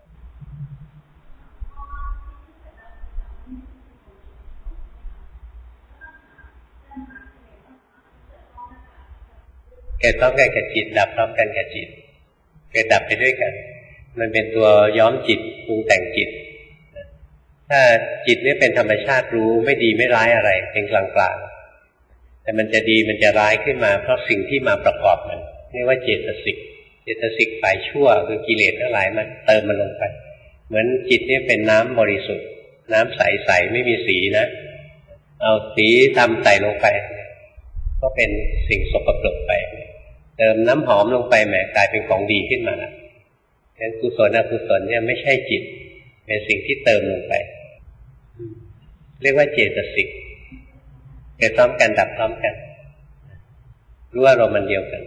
Speaker 2: เกิดพร้อมกันกับจิตดับพร้อมกันกับจิตเกิดดับไปด้วยกันมันเป็นตัวย้อมจิตปรุงแต่งจิตถ้าจิตนี่เป็นธรรมชาติรู้ไม่ดีไม่ร้ายอะไรเป็นกลางๆแต่มันจะดีมันจะร้ายขึ้นมาเพราะสิ่งที่มาประกอบมันเรียกว่าเจตสิกเจตสิกฝ่ายชั่วคือกิเลสทั้งหลายมันเติมมันลงไปเหมือนจิตนี่เป็นน้ำบริสุทธิ์น้ำใสๆไม่มีสีนะเอาสีดำใส่ลงไปก็เป็นสิ่งสกปรกไปเติมน้ำหอมลงไปแหมกลายเป็นของดีขึ้นมาแล้วฉะนั้นกุศลอกุศลเนี่ยไม่ใช่จิตเป็นสิ่งที่เติมลงไปเรียกว่าเจตสิกเกิดพร้อมกันดับพร้อมกันรู้ว่าเรามันเดียวกัน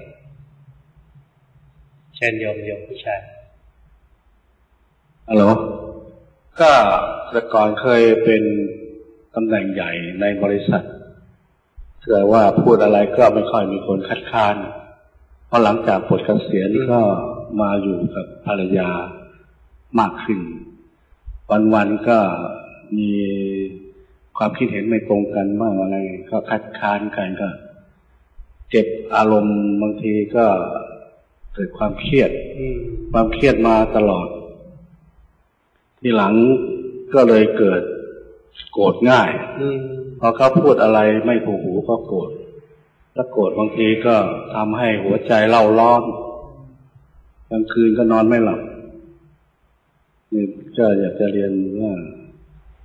Speaker 2: เชิญโยมโยมผู้ชาย
Speaker 6: ฮัลโหลก็แต่ก่อนเคยเป็นตำแหน่งใหญ่ในบริษัทแต่ว่าพูดอะไรก็ไม่ค่อยมีคนคัดค้านพอหลังจากปลดเกษียณก็มาอยู่กับภรรยามากขึ้นวันๆก็มีความคิดเห็นไม่ตรงกันบ้างอะไรก็คัดค้านกันก็เจ็บอารมณ์บางทีก็เกิดความเครียดความเครียดมาตลอดทีหลังก็เลยเกิดโกรธง่ายพอเขาพูดอะไรไม่ถูกหูก็โกรธแล้วโกรธบางทีก็ทำให้หัวใจเล่าร้อนกลางคืนก็นอนไม่หลับนี่ก็อยากจะเรียนว่า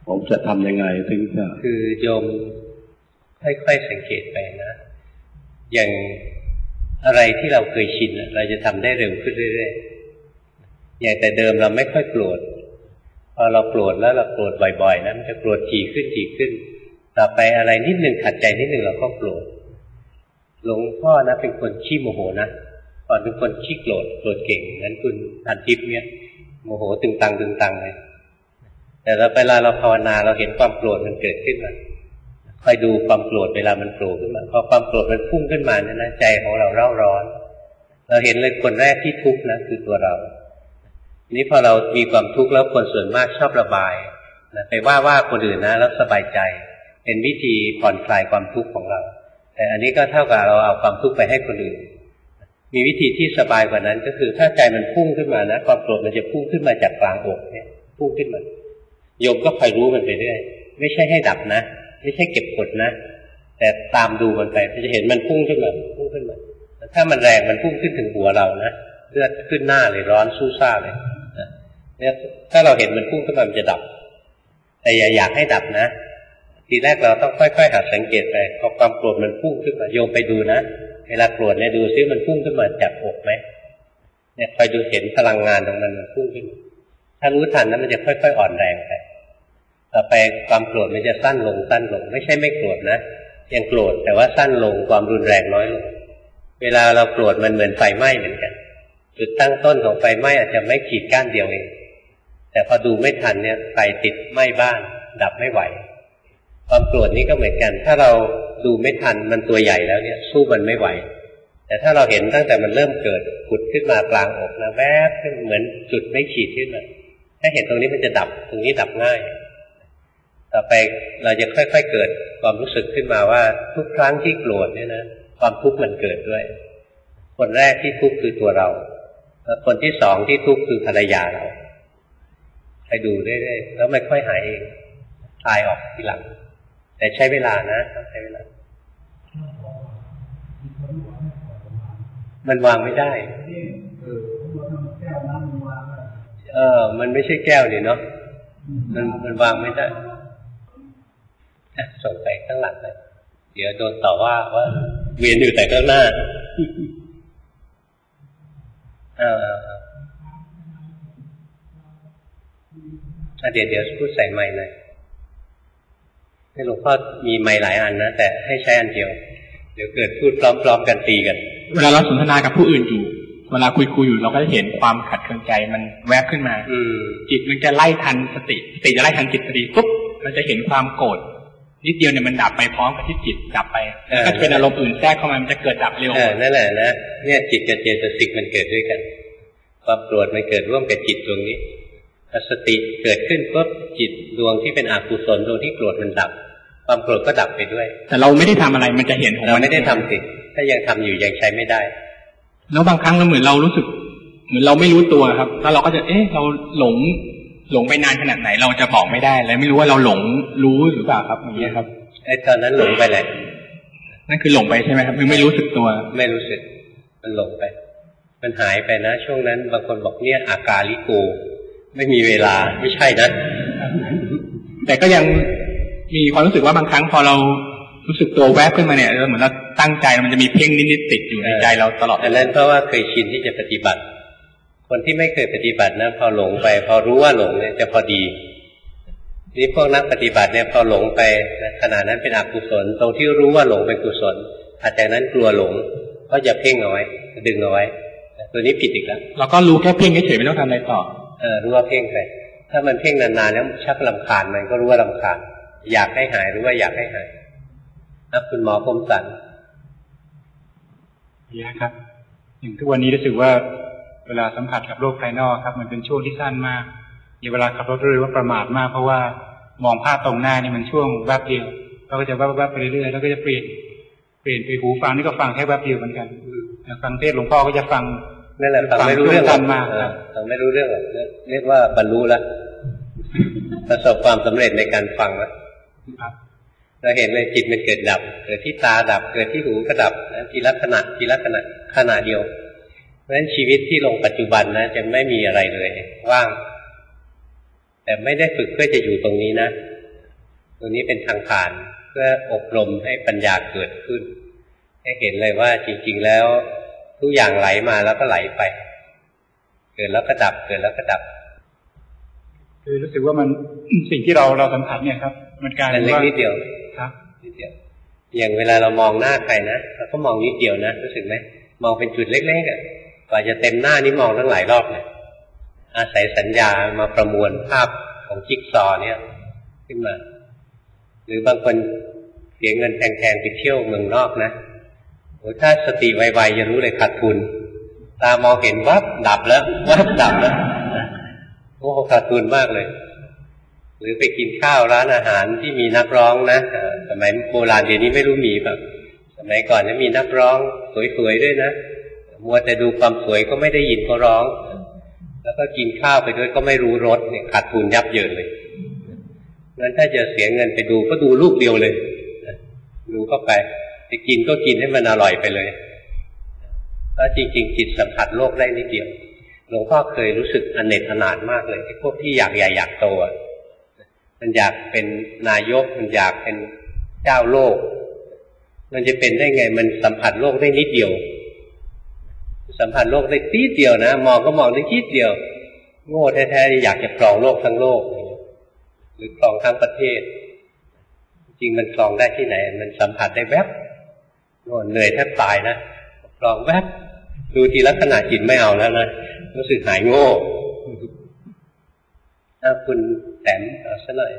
Speaker 6: ผมจะทำยังไงถึงจะ
Speaker 2: คือโยมค่อยๆสังเกตไปนะอย่างอะไรที่เราเคยชินเราจะทำได้เร็วขึ้นเรื่อยๆอย่างแต่เดิมเราไม่ค่อยโกรธพอเราโกรธแล้วเราโกรธบ่อยๆนะมันจะโกรธถี่ขึ้นถี่ขึ้นต่อไปอะไรนิดนึงขัดใจนิดนึงเราก็โกรธหลวงพ่อนะเป็นคนขี้โมโหนะก่อนเป็นคนขี้โกรธโกรธเก่งงั้นคุณทันทิพย์เนี่ยโมโหตึงตังตึงตังเลยแต่เราเวลาเราภาวนาเราเห็นความโกรธมันเกิดขึ้นมาคอยดูความโกรธเวลามันโผล่ขึ้นมาพอความโกรธมันพุ่งขึ้นมาเนี่ยนะใจของเราเร่าร้อนเราเห็นเลยคนแรกที่ทุกข์นะคือตัวเรานี้พอเรามีความทุกข์แล้วคนส่วนมากชอบระบายนะไปว่าว่าคนอื่นนะแล้วสบายใจเป็นวิธีผ่อนคลายความทุกข์ของเราแต่อันนี้ก็เท่ากับเราเอาความทุกข์ไปให้คนอื่นมีวิธีที่สบายกว่านั้นก็คือถ้าใจมันพุ่งขึ้นมานะความโกรธมันจะพุ่งขึ้นมาจากกลางอกเนี่ยพุ่งขึ้นมาโยมก็คอยรู้มันไปเรื่อยไม่ใช่ให้ดับนะไม่ใช่เก็บกดนะแต่ตามดูมันไปจะเห็นมันพุ่งขึ้นมาพุ่งขึ้นมาถ้ามันแรงมันพุ่งขึ้นถึงหัวเรานะเลือดขึ้นหน้าเลยร้อนสู้ซ่าเลยเนี่ยถ้าเราเห็นมันพุ่งขึ้นมามันจะดับแต่อย่าอยากให้ดับนะทีแรกเราต้องค่อยๆหัดสังเกตไปพอความโกรธมันพุ่งขึ้นมาโยมไปดูนะเวลาโกรธเนี่ยดูซิมันพุ่งขึ้นมาจากอกไหมเนี่ยคอยดูเห็นพลังงานของมันมันพุ่งขึ้นถ้ารู้ทันนะมันจะค่อยๆอ่อนแรงไปต่อไปความโกรธมันจะสั้นลงสั้นลงไม่ใช่ไม่โกรธนะยังโกรธแต่ว่าสั้นลงความรุนแรงน้อยลงเวลาเราโกรธมันเหมือนไฟไหม้เหมือนกันจุดตั้งต้นของไฟไหม้อาจจะไม่ขีดก้านเดียวเองแต่พอดูไม่ทันเนี่ยไฟติดไหม้บ้านดับไม่ไหวความโกรธนี้ก็เหมือนกันถ้าเราดูไม่ทันมันตัวใหญ่แล้วเนี่ยสู้มันไม่ไหวแต่ถ้าเราเห็นตั้งแต่มันเริ่มเกิดขุดขึ้นมากลางอกนะแวบขึ้นเหมือนจุดไม่ขีดขึ้นมาถ้าเห็นตรงนี้มันจะดับตรงนี้ดับง่ายต่อไปเราจะค่อยๆเกิดความรู้สึกขึ้นมาว่าทุกครั้งที่โกรธเนี่ยนะความทุกข์มันเกิดด้วยคนแรกที่ทุกข์คือตัวเราแล้วคนที่สองที่ทุกข์คือภรรยาเราไปดูเรื่อยๆแล้วไม่ค่อยหายเองตายออกทีหลังแต่ใช้เวลานะต้องใช้เวลามันวางไม่ได้เออมันไม่ใช่แก้วนี่เนาะมันมันวางไม่ได้ส่งไปข้างหลังเลยเดี๋ยวโดนต่อว่าว่าเวียนอยู่แต่ข้างหน้าเออเดี๋ยวเดี๋ยวพูดใส่ไมค์หน่อยให้หลวงพ่อมีไมค์หลายอันนะแต่ให้ใช้อันเดียวเดี๋ยวเกิดพูดพร้อมๆกันตีกัน
Speaker 7: เวลาเราสนทนากับผู้อื่นอยู่เวลาคุยๆอยู่เราก็จะเห็นความขัดเคืองใจมันแวบขึ้นมาจิตมันจะไล่ทันสติสติจะไล่ทันจิตสติปุ๊บเราจะเห็นความโกรธนิดเดียวเนี่ยมันดับไปพร้อมกับที่จิตดับไปก็จะเป็นอารมณ์อื่นแทรกเข้ามามันจะเกิดดับเร็ว
Speaker 2: นั่นแหละนะเนี่ยจิตกับเจตสิกมันเกิดด้วยกันความโกรธมันเกิดร่วมกับจิตดวงนี้สติเกิดขึ้นปุ๊บจิตดวงที่เป็นอกุศลดวงที่โกรธมันดับความโกรธก็ดับไปด้วย
Speaker 7: แต่เราไม่ได้ทำอะไรมันจะเห็นของ
Speaker 2: เราไม่ได้ทำสิถ้ายังทำอยู่ยังใช้ไม่ได้
Speaker 7: แล้วบางครั้งเราเหมือนเรารู้สึกเหมือนเราไม่รู้ตัวครับแล้วเราก็จะเอ๊ะเราหลงหลงไปนานขนาดไหนเราจะบอกไม่ได้เลยไม่รู้ว่าเราหลงรู้หรือเปล่าครับอย่างนี้ครับ
Speaker 2: ไอ้ตอนนั้นหลงไปแหละ
Speaker 7: นั่นคือหลงไปใช่ไหมครับคือไม่รู้สึกตัว
Speaker 2: ไม่รู้สึกมันหลงไปมันหายไปนะช่วงนั้นบางคนบอกเนี่ยอากาลิโกไม่มีเวลาไม่ใช่นะ
Speaker 7: แต่ก็ยังมีความรู้สึกว่าบางครั้งพอเรารู้สึกตัวแวบขึ้นมาเนี่ยเหมือนเราตั้งใจมันจะมีเพ่งนิดๆติดอยู่ในใจเราตลอด
Speaker 2: อันนั้นเพราะว่าเคยชินที่จะปฏิบัติคนที่ไม่เคยปฏิบัตินะพอหลงไปพอรู้ว่าหลงเนี่ยจะพอดีนี่พวกนักปฏิบัติเนี่ยพอหลงไปขณะนั้นเป็นอกุศลตรงที่รู้ว่าหลงเป็นกุศลอาจจากนั้นกลัวหลงก็อย่าเพ่งเอาไว้ดึงเอาไว้ตัวนี้ผิดอีกแล้ว
Speaker 7: เราก็รู้แค่เพ่งเฉยๆไม่ต้องทำอะไรต่อ
Speaker 2: เออรู้ว่าเพ่งไปถ้ามันเพ่งนานๆแล้วชักรำคาญมันก็รู้ว่ารำคาญอยากให้หายหรือว่าอยากให้หายนะคุณหมอคมสัน
Speaker 7: ดีนะครับอย่างทุกวันนี้รู้สึกว่าเวลาสัมผัสกับโลกภายนอกครับมันเป็นช่วงที่สั้นมากมีเวลาขับรถเรือว่าประมาทมากเพราะว่ามองภาพตรงหน้านี่มันช่วงแวบเดียวเราก็จะแวบๆไปเรื่อยๆแล้วก็จะเปลี่ยนเปลี่ยนไปหูฟังนี่ก็ฟังแค่แวบเดียวเหมือนกันฟังเทศหลวงพ่อก็จะฟัง
Speaker 2: นั่นแหละฟังไม่รู้เรื่องกันมากฟังไม่รู้เรื่องหรอกเรียกว่าบรรลุแล้วประสบความสำเร็จในการฟังแล้วเราเห็นเลยจิตมันเกิดดับเกิดที่ตาดับเกิดที่หูก็ดับนะทีละขณะทีละขณะขณะเดียวเพราะฉะนั้นชีวิตที่ลงปัจจุบันนะจะไม่มีอะไรเลยว่างแต่ไม่ได้ฝึกเพื่อจะอยู่ตรงนี้นะตัวนี้เป็นทางผ่านเพื่ออบรมให้ปัญญาเกิดขึ้นให้เห็นเลยว่าจริงๆแล้วทุกอย่างไหลมาแล้วก็ไหลไปเกิดแล้วก็ดับเกิดแล้วก็ดับ
Speaker 7: คือรู้สึกว่ามัน สิ่งที่เราเราสัมผัสเนี่ยครับมันกลายเป็นว่า
Speaker 2: นิดเดียว
Speaker 7: ครับ
Speaker 2: นิดเดียวอย่างเวลาเรามองหน้าใครนะเราก็มองนิดเดียวนะรู้สึกไหมมองเป็นจุดเล็กๆอ่ะกว่าจะเต็มหน้านี่มองตั้งหลายรอบเลยอาศัยสัญญามาประมวลภาพของจิ๊กซอว์เนี่ยขึ้นมาหรือบางคนเสียเงินแพงๆไปเที่ยวเมืองนอกนะโอ้ถ้าสติไวๆจะรู้เลยขาดทุนตามองเห็นวับดับแล้ววับดับแล้วโอ้ขาดทุนมากเลยหรือไปกินข้าวร้านอาหารที่มีนักร้องนะสมัยโบราณเดี๋ยวนี้ไม่รู้มีแบบสมัยก่อนจะมีนักร้องสวยๆด้วยนะมัวแต่ดูความสวยก็ไม่ได้ยินเขาร้องแล้วก็กินข้าวไปด้วยก็ไม่รู้รสเนี่ยขาดทุนยับเยินเลยงั้นถ้าจะเสียเงินไปดูก็ดูรูปเดียวเลยดูเข้าไปจะกินก็กินให้มันอร่อยไปเลยแล้วจริงๆจิตสัมผัสโลกได้นิดเดียวหลวงพ่อเคยรู้สึกอเนกอนาถมากเลยไอ้พวกที่อยากใหญ่อยากโตมันอยากเป็นนายกมันอยากเป็นเจ้าโลกมันจะเป็นได้ไงมันสัมผัสโลกได้นิดเดียวสัมผัสโลกได้นิดเดียวนะมองก็มองได้นิดเดียวโง่แท้ๆอยากจะครองโลกทั้งโลกหรือครองทั้งประเทศจริงมันครองได้ที่ไหนมันสัมผัสได้แวบโง่เหนื่อยแทบตายนะครองแวบดูทีลักษณะจิตไม่เอาแล้วนะรู้สึกหายโง่ถ้าคุณแต้มเอาซะหน่อย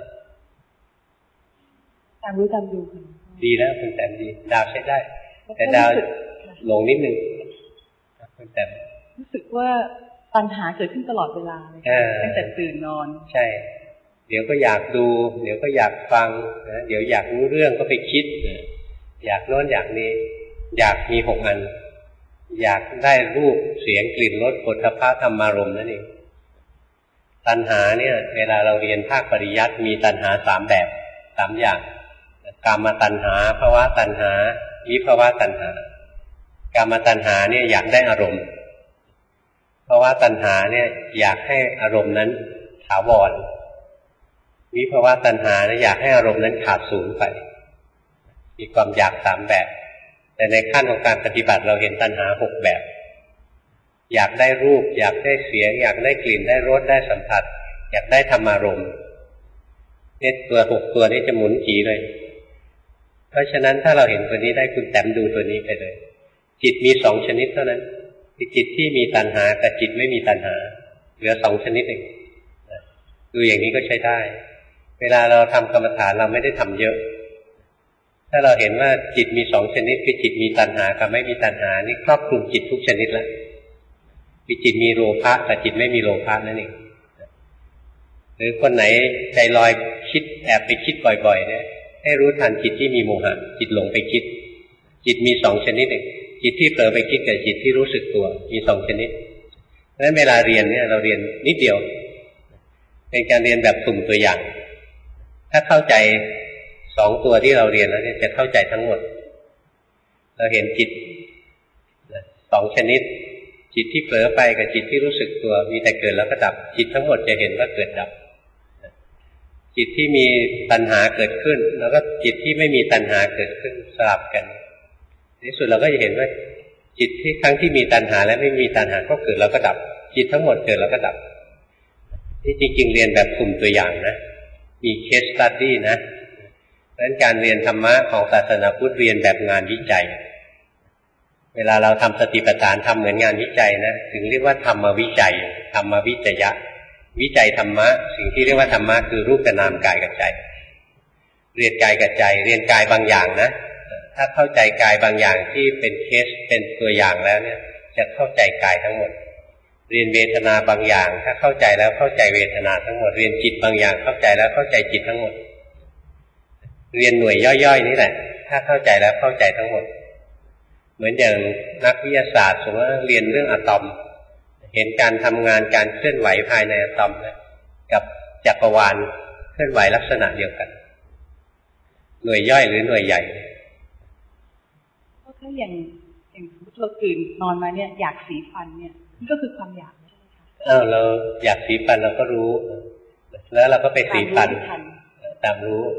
Speaker 3: ตามรู้ตามดู
Speaker 2: ดีแล้วคุณแต้มดีดาวใช้ได้แต่ดาวลงนิดนึงคุณแต้ม
Speaker 3: รู้สึกว่าปัญหาเกิดขึ้นตลอดเวลาเลยตั้งแต่ตื่นนอน
Speaker 2: ใช่เดี๋ยวก็อยากดูเดี๋ยวก็อยากฟังนะเดี๋ยวอยากรู้เรื่องก็ไปคิดอยากโน้นอยากนี้อยากมีหกอันอยากได้รูปเสียงกลิ่นรสโผฏฐัพพะธรรมารมณ์นั่นเองตัณหาเนี่ยเวลาเราเรียนภาคปริยัติมีตัณหาสามแบบสามอย่างกามตัณหาภวตัณหาวิภวตัณหากามตัณหาเนี่ยอยากได้อารมณ์ภวตัณหาเนี่ยอยากให้อารมณ์นั้นถาวรวิภวตัณหาเนี่ยอยากให้อารมณ์นั้นขาดสูญไปมีความอยากสามแบบแต่ในขั้นของการปฏิบัติเราเห็นตัณหาหกแบบอยากได้รูปอยากได้เสียงอยากได้กลิ่นได้รสได้สัมผัสอยากได้ธรรมารมณ์เนี่ยตัวหกตัวนี้จะหมุนจีเลยเพราะฉะนั้นถ้าเราเห็นตัวนี้ได้คุณแต้มดูตัวนี้ไปเลยจิตมีสองชนิดเท่านั้นคือจิตที่มีตัณหากับจิตไม่มีตัณหาเหลือสองชนิดเองดูอย่างนี้ก็ใช้ได้เวลาเราทำกรรมฐานเราไม่ได้ทำเยอะถ้าเราเห็นว่าจิตมีสองชนิดคือจิตมีตัณหากับไม่มีตัณหานี่ครอบคลุมจิตทุกชนิดแล้วคือจิตมีโลภะกับจิตไม่มีโลภะนั่นเองหรือคนไหนใจลอยคิดแอบไปคิดบ่อยๆเนี่ยให้รู้ทันจิตที่มีโมหะจิตหลงไปคิดจิตมีสองชนิดเองจิตที่เผลอไปคิดกับจิตที่รู้สึกตัวมีสองชนิดเพราะฉะนั้นเวลาเรียนเนี่ยเราเรียนนิดเดียวเป็นการเรียนแบบสุ่มตัวอย่างถ้าเข้าใจสองตัวที่เราเรียนแล้วเนี่ยจะเข้าใจทั้งหมดเราเห็นจิตสองชนิดจิตที่เผลอไปกับจิตที่รู้สึกตัวมีแต่เกิดแล้วก็ดับจิตทั้งหมดจะเห็นว่าเกิดดับจิตที่มีตัณหาเกิดขึ้นแล้วก็จิตที่ไม่มีตัณหาเกิดขึ้นสลับกันในที่สุดเราก็จะเห็นว่าจิตที่ครั้งที่มีตัณหาและไม่มีตัณหาก็เกิดแล้วก็ดับจิตทั้งหมดเกิดแล้วก็ดับนี่จริงๆเรียนแบบกลุ่มตัวอย่างนะมี case study นะเพราะฉะนั้นการเรียนธรรมะของศาสนาพุทธเรียนแบบงานวิจัยเวลาเราทำสติปัฏฐานทำเหมือนงานวิจัยนะถึงเรียกว่าธรรมวิจัยธรรมวิจยะวิจัยธรรมะสิ่งที่เรียกว่าธรรมะคือรูปกับนามกายกับใจเรียนกายกับใจเรียนกายบางอย่างนะถ้าเข้าใจกายบางอย่างที่เป็นเคสเป็นตัวอย่างแล้วเนี่ยจะเข้าใจกายทั้งหมดเรียนเวทนาบางอย่างถ้าเข้าใจแล้วเข้าใจเวทนาทั้งหมดเรียนจิตบางอย่างเข้าใจแล้วเข้าใจจิตทั้งหมดเรียนหน่วยย่อยๆนี่แหละถ้าเข้าใจแล้วเข้าใจทั้งหมดเหมือนอย่างนักวิทยาศาสตร์สมมติว่าเรียนเรื่องอะตอมเห็นการทำงานการเคลื่อนไหวภายในอะตอมนะกับจักรวาลเคลื่อนไหวลักษณะเดียวกันหน่วยย่อยหรือหน่วยใหญ่
Speaker 3: ก็ถ้าอย่างอย่างสมมติเราตื่นนอนมาเนี่ยอยากสีฟันเนี่ยนี่ก็คือความอยากใช่ไหมคะ
Speaker 2: อ้าวเราอยากสีฟันเราก็รู้แล้วเราก็ไปสีฟันตามรู้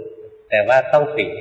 Speaker 2: แต่ว่าต้องฝืน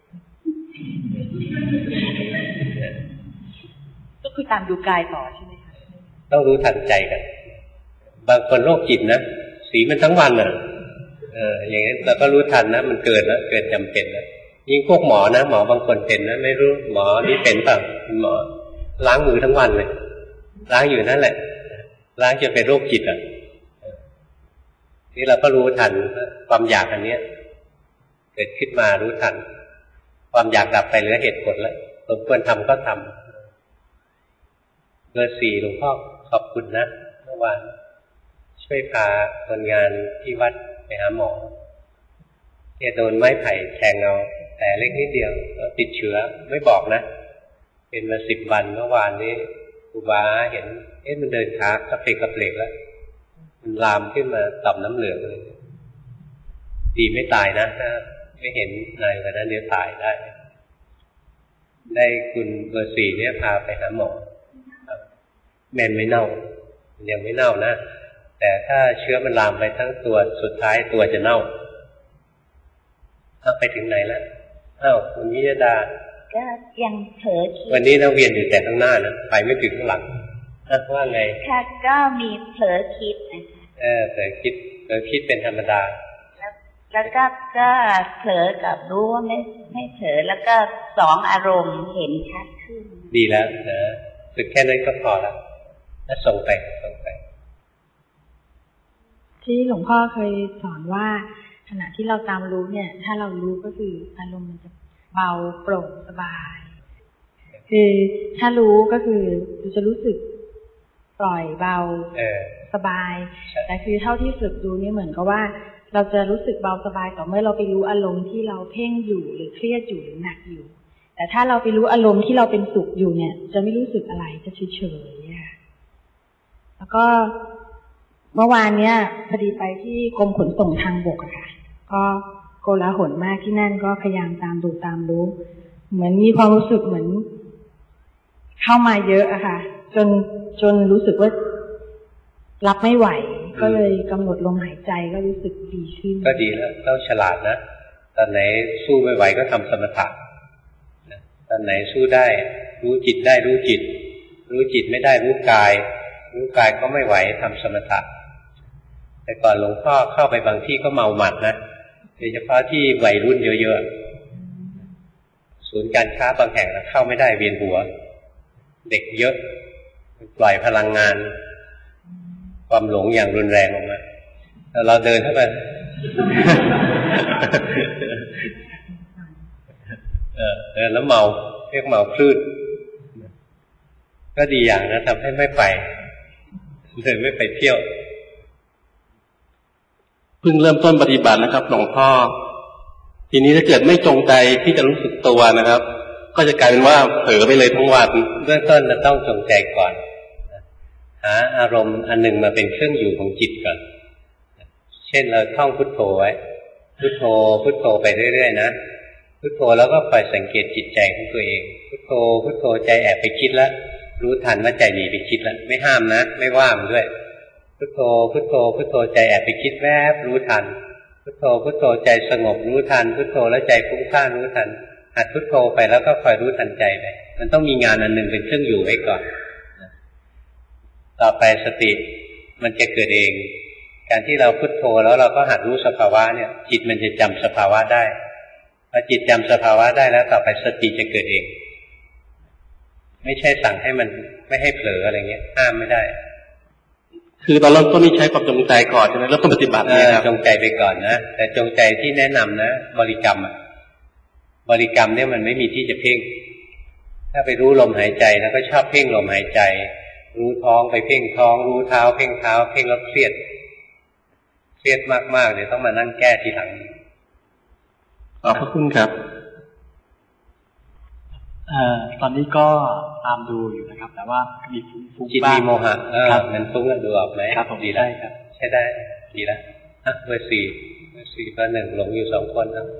Speaker 3: ก็คือตามดูกายต่อใช่ไหมคะ
Speaker 2: ต้องรู้ทันใจกันบางคนโรคจิตนะสีมันทั้งวันอ่ะเอออย่างนี้เราก็รู้ทันนะมันเกิดแล้วเกิดจำเป็นนะยิ่งพวกหมอนะหมอบางคนเป็นนะไม่รู้หมอนี่เป็นเปล่าคุณหมอล้างมือทั้งวันเลยล้างอยู่นั่นแหละล้างจนเป็นโรคจิตอ่ะนี่เราก็รู้ทันความอยากอันเนี้ยเกิดขึ้นมารู้ทันความอยากดับไปเหลือเหตุผลแล้วสมควรทำก็ทำเบอร์สี่หลวงพ่อขอบคุณนะเมื่อวานช่วยพาคนงานที่วัดไปหาหมอแกโดนไม้ไผ่แทงเอาแต่เล็กนิดเดียวแล้วติดเชื้อไม่บอกนะเป็นมาสิบวันเมื่อวานนี้ครูบาเห็นเอ๊ะมันเดินขากระเพกกระเพกแล้วมันลามขึ้นมาต่อมน้ำเหลืองเลยดีไม่ตายนะถ้าไม่เห็นนายวันนั้นเดี๋ยวตายได้ได้คุณเบอร์สี่เนี่ยพาไปหาหมอแม่นไม่เน่ายังไม่เน่านะแต่ถ้าเชื้อมันลามไปทั้งตัวสุดท้ายตัวจะเน่าเอาไปถึงไหนแล้วอ้าวคุณวิยดา
Speaker 8: ก็ยังเผลอคิด
Speaker 2: วันนี้นักเรียนอยู่แต่ข้างหน้านะไปไม่ถึงข้างหลังว่าไง
Speaker 8: ค่ะก็มีเผลอคิดนะคะ
Speaker 2: เออเผลอคิดเผลอคิดเป็นธรรมดา
Speaker 8: แล้วแล้วก็ก็เผลอกับรู้ว่าไม่ไม่เผลอแล้วก็สองอารมณ์เห็นชัดขึ้น
Speaker 2: ดีแล้วนะฝึกแค่นั้นก็พอแล้วแล้วส่งไปส่งไป
Speaker 5: ที่หลวงพ่อเคยสอนว่าขณะที่เราตามรู้เนี่ยถ้าเรารู้ก็คืออารมณ์มันจะเบาโปร่งสบายคือถ้ารู้ก็คือเราจะรู้สึกปล่อยเบาสบายแต่คือเท่าที่ฝึกดูนี่เหมือนกับว่าเราจะรู้สึกเบาสบายต่อเมื่อเราไปรู้อารมณ์ที่เราเพ่งอยู่หรือเครียดอยู่หรือหนักอยู่แต่ถ้าเราไปรู้อารมณ์ที่เราเป็นสุขอยู่เนี่ยจะไม่รู้สึกอะไรจะเฉยๆค่ะแล้วก็เมื่อวานเนี้ยพอดีไปที่กรมขนส่งทางบกอะค่ะก็โกลาหลมากที่นั่นก็พยายามตามดูตามรู้เหมือนมีความรู้สึกเหมือนเข้ามาเยอะอะค่ะจนจนรู้สึกว่ารับไม่ไหวก็เลยกำหนดลมหายใจก็รู้สึกดีขึ้น
Speaker 2: ก็ดีแล้วต้องฉลาดนะตอนไหนสู้ไม่ไหวก็ทำสมถะตอนไหนสู้ได้รู้จิตได้รู้จิตรู้จิตไม่ได้รู้กายรู้กายก็ไม่ไหวทำสมถะแต่ก่อนหลวงพ่อเข้าไปบางที่ก็เมาหมัดนะโดยเฉพาะที่วัยรุ่นเยอะๆศูนย์การค้าบางแห่งเข้าไม่ได้เวียนหัวเด็กเยอะปล่อยพลังงานความหลงอย่างรุนแรงออกมาแล้วเราเดินเข้าไปเออเดินแล้วเมาเรียกเมาคลื่นก็ดีอย่างนะทำให้ไม่ไปเดินไม่ไปเที่ยว
Speaker 6: เพิ่งเริ่มต้นปฏิบัตินะครับหลวงพ่อทีนี้ถ้าเกิดไม่จงใจที่จะรู้สึกตัวนะครับก็จะกลายเป็นว่าเผลอไปเลยทั้งวัน
Speaker 2: เบื้องต้นจะต้องจงใจก่อนหาอารมณ์อันหนึ่งมาเป็นเครื่องอยู่ของจิตก่อนเช่นเราท่องพุทโธไว้พุทโธพุทโธไปเรื่อยๆนะพุทโธแล้วก็คอยสังเกตจิตใจของตัวเองพุทโธพุทโธใจแอบไปคิดแล้วรู้ทันว่าใจหนีไปคิดแล้วไม่ห้ามนะไม่ว่ามันด้วยพุทโธพุทโธพุทโธใจแอบไปคิดแวบรู้ทันพุทโธพุทโธใจสงบรู้ทันพุทโธแล้วใจฟุ้งซ่านรู้ทันหัดพุทโธไปแล้วก็คอยรู้ทันใจไปมันต้องมีงานอันหนึ่งเป็นเครื่องอยู่ไว้ก่อนต่อไปสติมันจะเกิดเองการที่เราพุทโธแล้วเราก็หัดรู้สภาวะเนี่ยจิตมันจะจำสภาวะได้พอจิตจำสภาวะได้แล้วต่อไปสติจะเกิดเองไม่ใช่สั่งให้มันไม่ให้เผลออะไรเงี้ยห้ามไม่ได้
Speaker 6: คือตอนเริ่มต้นนี่ใช้ความจงใจก่อนใช่ไหมแล้วต้องปฏิบัติเนี่ยครับ
Speaker 2: จงใจไปก่อนนะแต่จงใจที่แนะนำนะบริกรรมอ่ะบริกรรมเนี่ยมันไม่มีที่จะเพ่งถ้าไปรู้ลมหายใจแล้วก็ชอบเพ่งลมหายใจรู้ท้องไปเพ่งท้องรู้เท้าเพ่งเท้าเพ่งแล้วเครียดเครียดมากๆเดี๋ยวต้องมานั่งแก้ทีหลัง
Speaker 6: ขอบพระคุณครับ
Speaker 9: เอ่อตอนนี้ก็ตามดูอยู่นะครับแต่ว่ามีฟุ้ง
Speaker 2: จิตมีโมหะเออมันฟุ้งกันดูออกไหม
Speaker 9: ครับผม
Speaker 2: ดีได้ครับใช่ได้ดีแล้วอ่ะเบอร์สี่เบอร์สี่เบอร์หนึ่งหลงอยู่สองคนนะ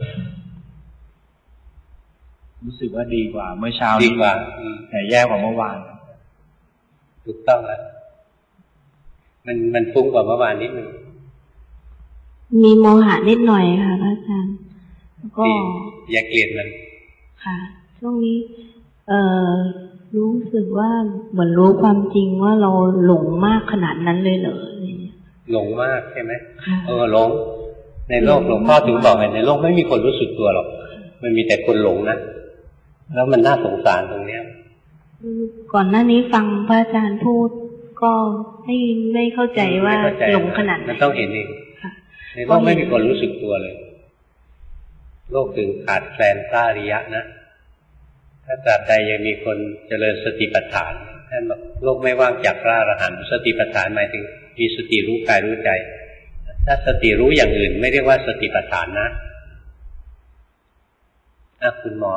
Speaker 9: รู้สึกว่าดีกว่าเมื่อเช้า
Speaker 2: ดีกว่า
Speaker 9: แต่แย่กว่าเมื่อวาน
Speaker 2: ถูกต้องแล้วมันมันฟุ้งกว่าเมื่อวานนิดนึง
Speaker 5: มีโมหะนิดหน่อยค่ะพระอาจารย์
Speaker 10: ก็
Speaker 2: อย่าเกลียดมัน
Speaker 10: ค่ะช่วงนี้เอ่อรู้สึกว่าเหมือนรู้ความจริงว่าเราหลงมากขนาดนั้นเลยเหรอ
Speaker 2: หลงมากใช่ไหมเออหลงในโลกหลวงพ่อถึงบอกไงในโลกไม่มีคนรู้สึกตัวหรอกมันมีแต่คนหลงนะแล้วมันน่าสงสารตรงเนี้ย
Speaker 10: ก่อนหน้านี้ฟังพระอาจารย์พูดก็ไม่ไม่เข้าใจว่าหลงขนาดไหน
Speaker 2: มันต้องเห็นเองในโลกไม่มีคนรู้สึกตัวเลยโลกถึงขาดแคลนพระอริยะนะถ้าตราบใดยังมีคนเจริญสติปัฏฐานท่านบอกโลกไม่ว่างจากพระอรหันต์สติปัฏฐานหมายถึงมีสติรู้กายรู้ใจถ้าสติรู้อย่างอื่นไม่เรียกว่าสติปัฏฐานนะอ่ะคุณหมอ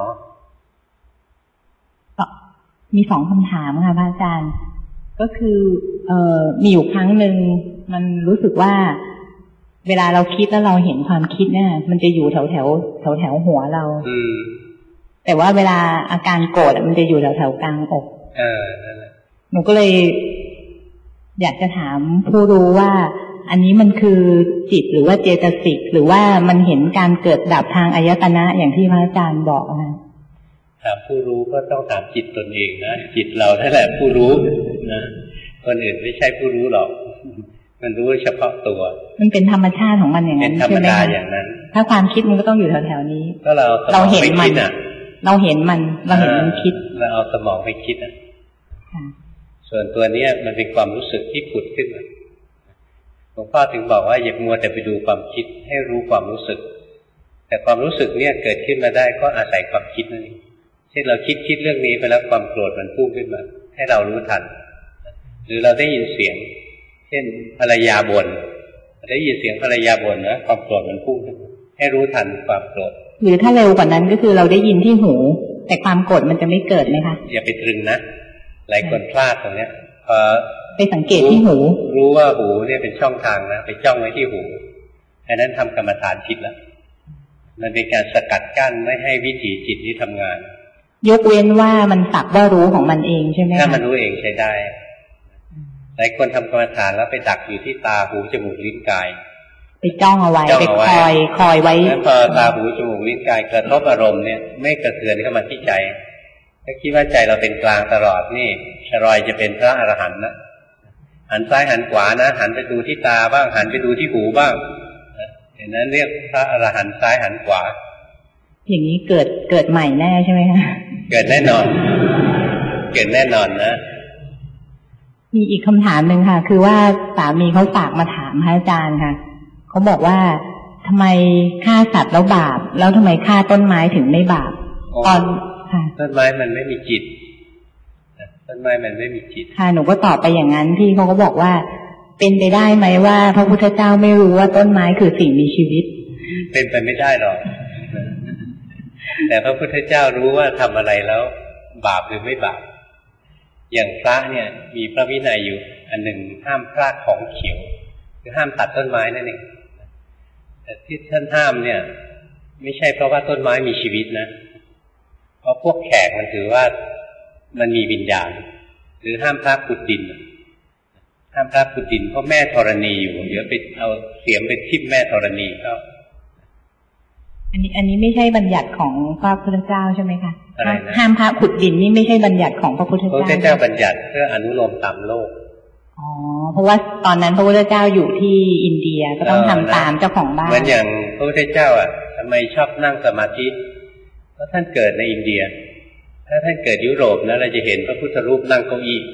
Speaker 5: มีสองคำถามค่ะพระอาจารย์ก็คือเอ่อมีอยู่ครั้งหนึ่งมันรู้สึกว่าเวลาเราคิดแล้วเราเห็นความคิดเนี่ยมันจะอยู่แถวแถวแถวแถวหัวเรา
Speaker 2: อืม
Speaker 5: แต่ว่าเวลาอาการโกรธมันจะอยู่แถวแถวกลางอก
Speaker 2: เออนั่นแหละ
Speaker 5: หนูก็เลยอยากจะถามผู้รู้ว่าอันนี้มันคือจิตหรือว่าเจตสิกหรือว่ามันเห็นการเกิดดับทางอายตนะอย่างที่พระอาจารย์บอกนะ
Speaker 2: ถามผู้รู้ก็ต้องถามจิตตนเองนะจิตเรานั่นแหละผู้รู้นะคนอื่นไม่ใช่ผู้รู้หรอกมันรู้เฉพาะตัว
Speaker 5: มันเป็นธรรมชาติของมันอย่างนั้น
Speaker 2: ใช่ไหมเป็นธรรมดาอย่างนั้น
Speaker 5: ถ้าความคิดมันก็ต้องอยู่แถวๆนี้
Speaker 2: ก็เรา
Speaker 5: เราเห็นมันเราเห็นมันเราเห็นมันคิด
Speaker 2: เราเอาสมองไปคิดอ่ะส่วนตัวนี้มันเป็นความรู้สึกที่ผุดขึ้นมาหลวงพ่อถึงบอกว่าอย่ามัวแต่ไปดูความคิดให้รู้ความรู้สึกแต่ความรู้สึกเนี่ยเกิดขึ้นมาได้ก็อาศัยความคิดนั่นเองเช่นเราคิดคิดเรื่องนี้ไปแล้วความโกรธมันพุ่งขึ้นมาให้เรารู้ทันหรือเราได้ยินเสียงเช่นภรรยาบ่นได้ยินเสียงภรรยาบ่นนะความโกรธมันพุ่งขึ้นให้รู้ทันความโกรธ
Speaker 5: หรือถ้าเร็วกว่านั้นก็คือเราได้ยินที่หูแต่ความโกรธมันจะไม่เกิดไหมคะ
Speaker 2: อย่าไปตรึงนะหลายคนพลาดตรงเนี้ยพอ
Speaker 5: ไปสังเกตที่หู
Speaker 2: รู้ว่าหูเนี่ยเป็นช่องทางนะไปจ้องไว้ที่หูอันนั้นทำกรรมฐานผิดแล้วมันเป็นการสกัดกั้นไม่ให้วิถีจิตนี้ทำงาน
Speaker 5: ยกเว้นว่ามันสักว่ารู้ของมันเองใช่ไหมคะ
Speaker 2: ถ้ามันรู้เองใช้ได้หลายคนทำกรรมฐานแล้วไปดักอยู่ที่ตาหูจมูกลิ้นกาย
Speaker 5: ไปจ้องเอาไว้ไปคอยคอยไว้
Speaker 2: แล้วพอตาหูจมูกลิ้นกายกระทบอารมณ์เนี่ยไม่กระเทือนเข้ามาที่ใจถ้าคิดว่าใจเราเป็นกลางตลอดนี่ชรอยจะเป็นพระอรหันต์นะหันซ้ายหันขวานะหันไปดูที่ตาบ้างหันไปดูที่หูบ้างอย่างนั้นเรียกพระอรหันต์ซ้ายหันขวา
Speaker 5: อย่างนี้เกิดเกิดใหม่แน่ใช่ไหมคะ
Speaker 2: เกิดแน่นอนเกิดแน่นอนนะ
Speaker 5: มีอีกคำถามหนึ่งค่ะคือว่าสามีเขาฝากมาถามพระอาจารย์ค่ะเขาบอกว่าทำไมฆ่าสัตว์แล้วบาปแล้วทำไมฆ่าต้นไม้ถึงไม่บาปตอนค่ะ
Speaker 2: ต้นไม้มันไม่มีจิตต้นไม้มันไม่มีจิต
Speaker 5: ค่ะหนูก็ตอบไปอย่างนั้นที่เขาก็บอกว่าเป็นไปได้ไหมว่าพระพุทธเจ้าไม่รู้ว่าต้นไม้คือสิ่งมีชีวิต
Speaker 2: เป็นไปไม่ได้หรอกแต่พระพุทธเจ้ารู้ว่าทำอะไรแล้วบาปหรือไม่บาปอย่างพระเนี่ยมีพระวินัยอยู่อันหนึ่งห้ามพรากของเขียวคือห้ามตัดต้นไม้นั่นเองแต่ที่ท่านห้ามเนี่ยไม่ใช่เพราะว่าต้นไม้มีชีวิตนะเพราะพวกแขกมันถือว่ามันมีวิญญาณหรือห้ามพระขุดดินห้ามพระขุดดินเพราะแม่ธรณีอยู่เดี๋ยวไปเอาเสียมไปทิ่มแม่ธรณีก็
Speaker 5: อันนี้อันนี้ไม่ใช่บัญญัติของพระพุทธเจ้าใช่ไหมคะห้ามพระขุดดินนี่ไม่ใช่บัญญัติของพระพุทธเจ้า
Speaker 2: พระพุทธเจ้าบัญญัติเพื่ออนุโลมตามโลก
Speaker 5: อ๋อเพราะว่าตอนนั้นพระพุทธเจ้าอยู่ที่อินเดียก็ต้องทำตามเจ้าของบ้าน
Speaker 2: เหมือนอย่างพระพุทธเจ้าอ่ะทำไมชอบนั่งสมาธิเพราะท่านเกิดในอินเดียถ้าท่านเกิดยุโรปนะเราจะเห็นพระพุทธรูปนั่งเก้าอี้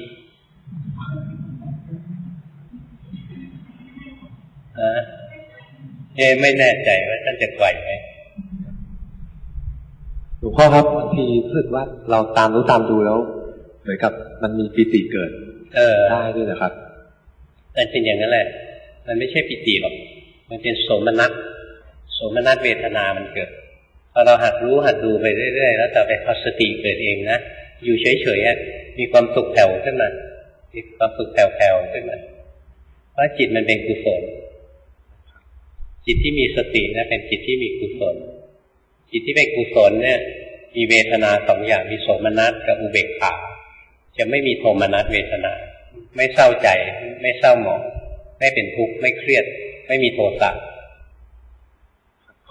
Speaker 2: อ่าเอ๊ไม่แน่ใจว่าท่านจะไหวไหม
Speaker 11: หลวงพ่อครับบางทีรู้สึกว่าเราตามรู้ตามดูแล้วเหมือนกับมันมีปิติเกิด
Speaker 2: เออ
Speaker 11: ได้ด้วยนะครับ
Speaker 2: มันเป็นอย่างนั้นแหละมันไม่ใช่ปิติหรอกมันเป็นโสมนัสโสมนัสเวทนามันเกิดพอเราหัดรู้หัดดูไปเรื่อยๆแล้วต่อไปพอสติเกิดเองนะอยู่เฉยๆมีความสุขแผ่วขึ้นมามีความสุขแผ่วๆขึ้นมาเพราะจิตมันเป็นกุศลจิตที่มีสตินะเป็นจิตที่มีกุศลจิตที่เป็นกุศลเนี่ยมีเวทนาสองอย่างมีโสมนัสกับอุเบกขาจะไม่มีโทมนัสเวทนาไม่เศร้าใจไม่เศร้าหมองไม่เป็นทุกข์ไม่เครียดไม่มีโทสะ
Speaker 11: ข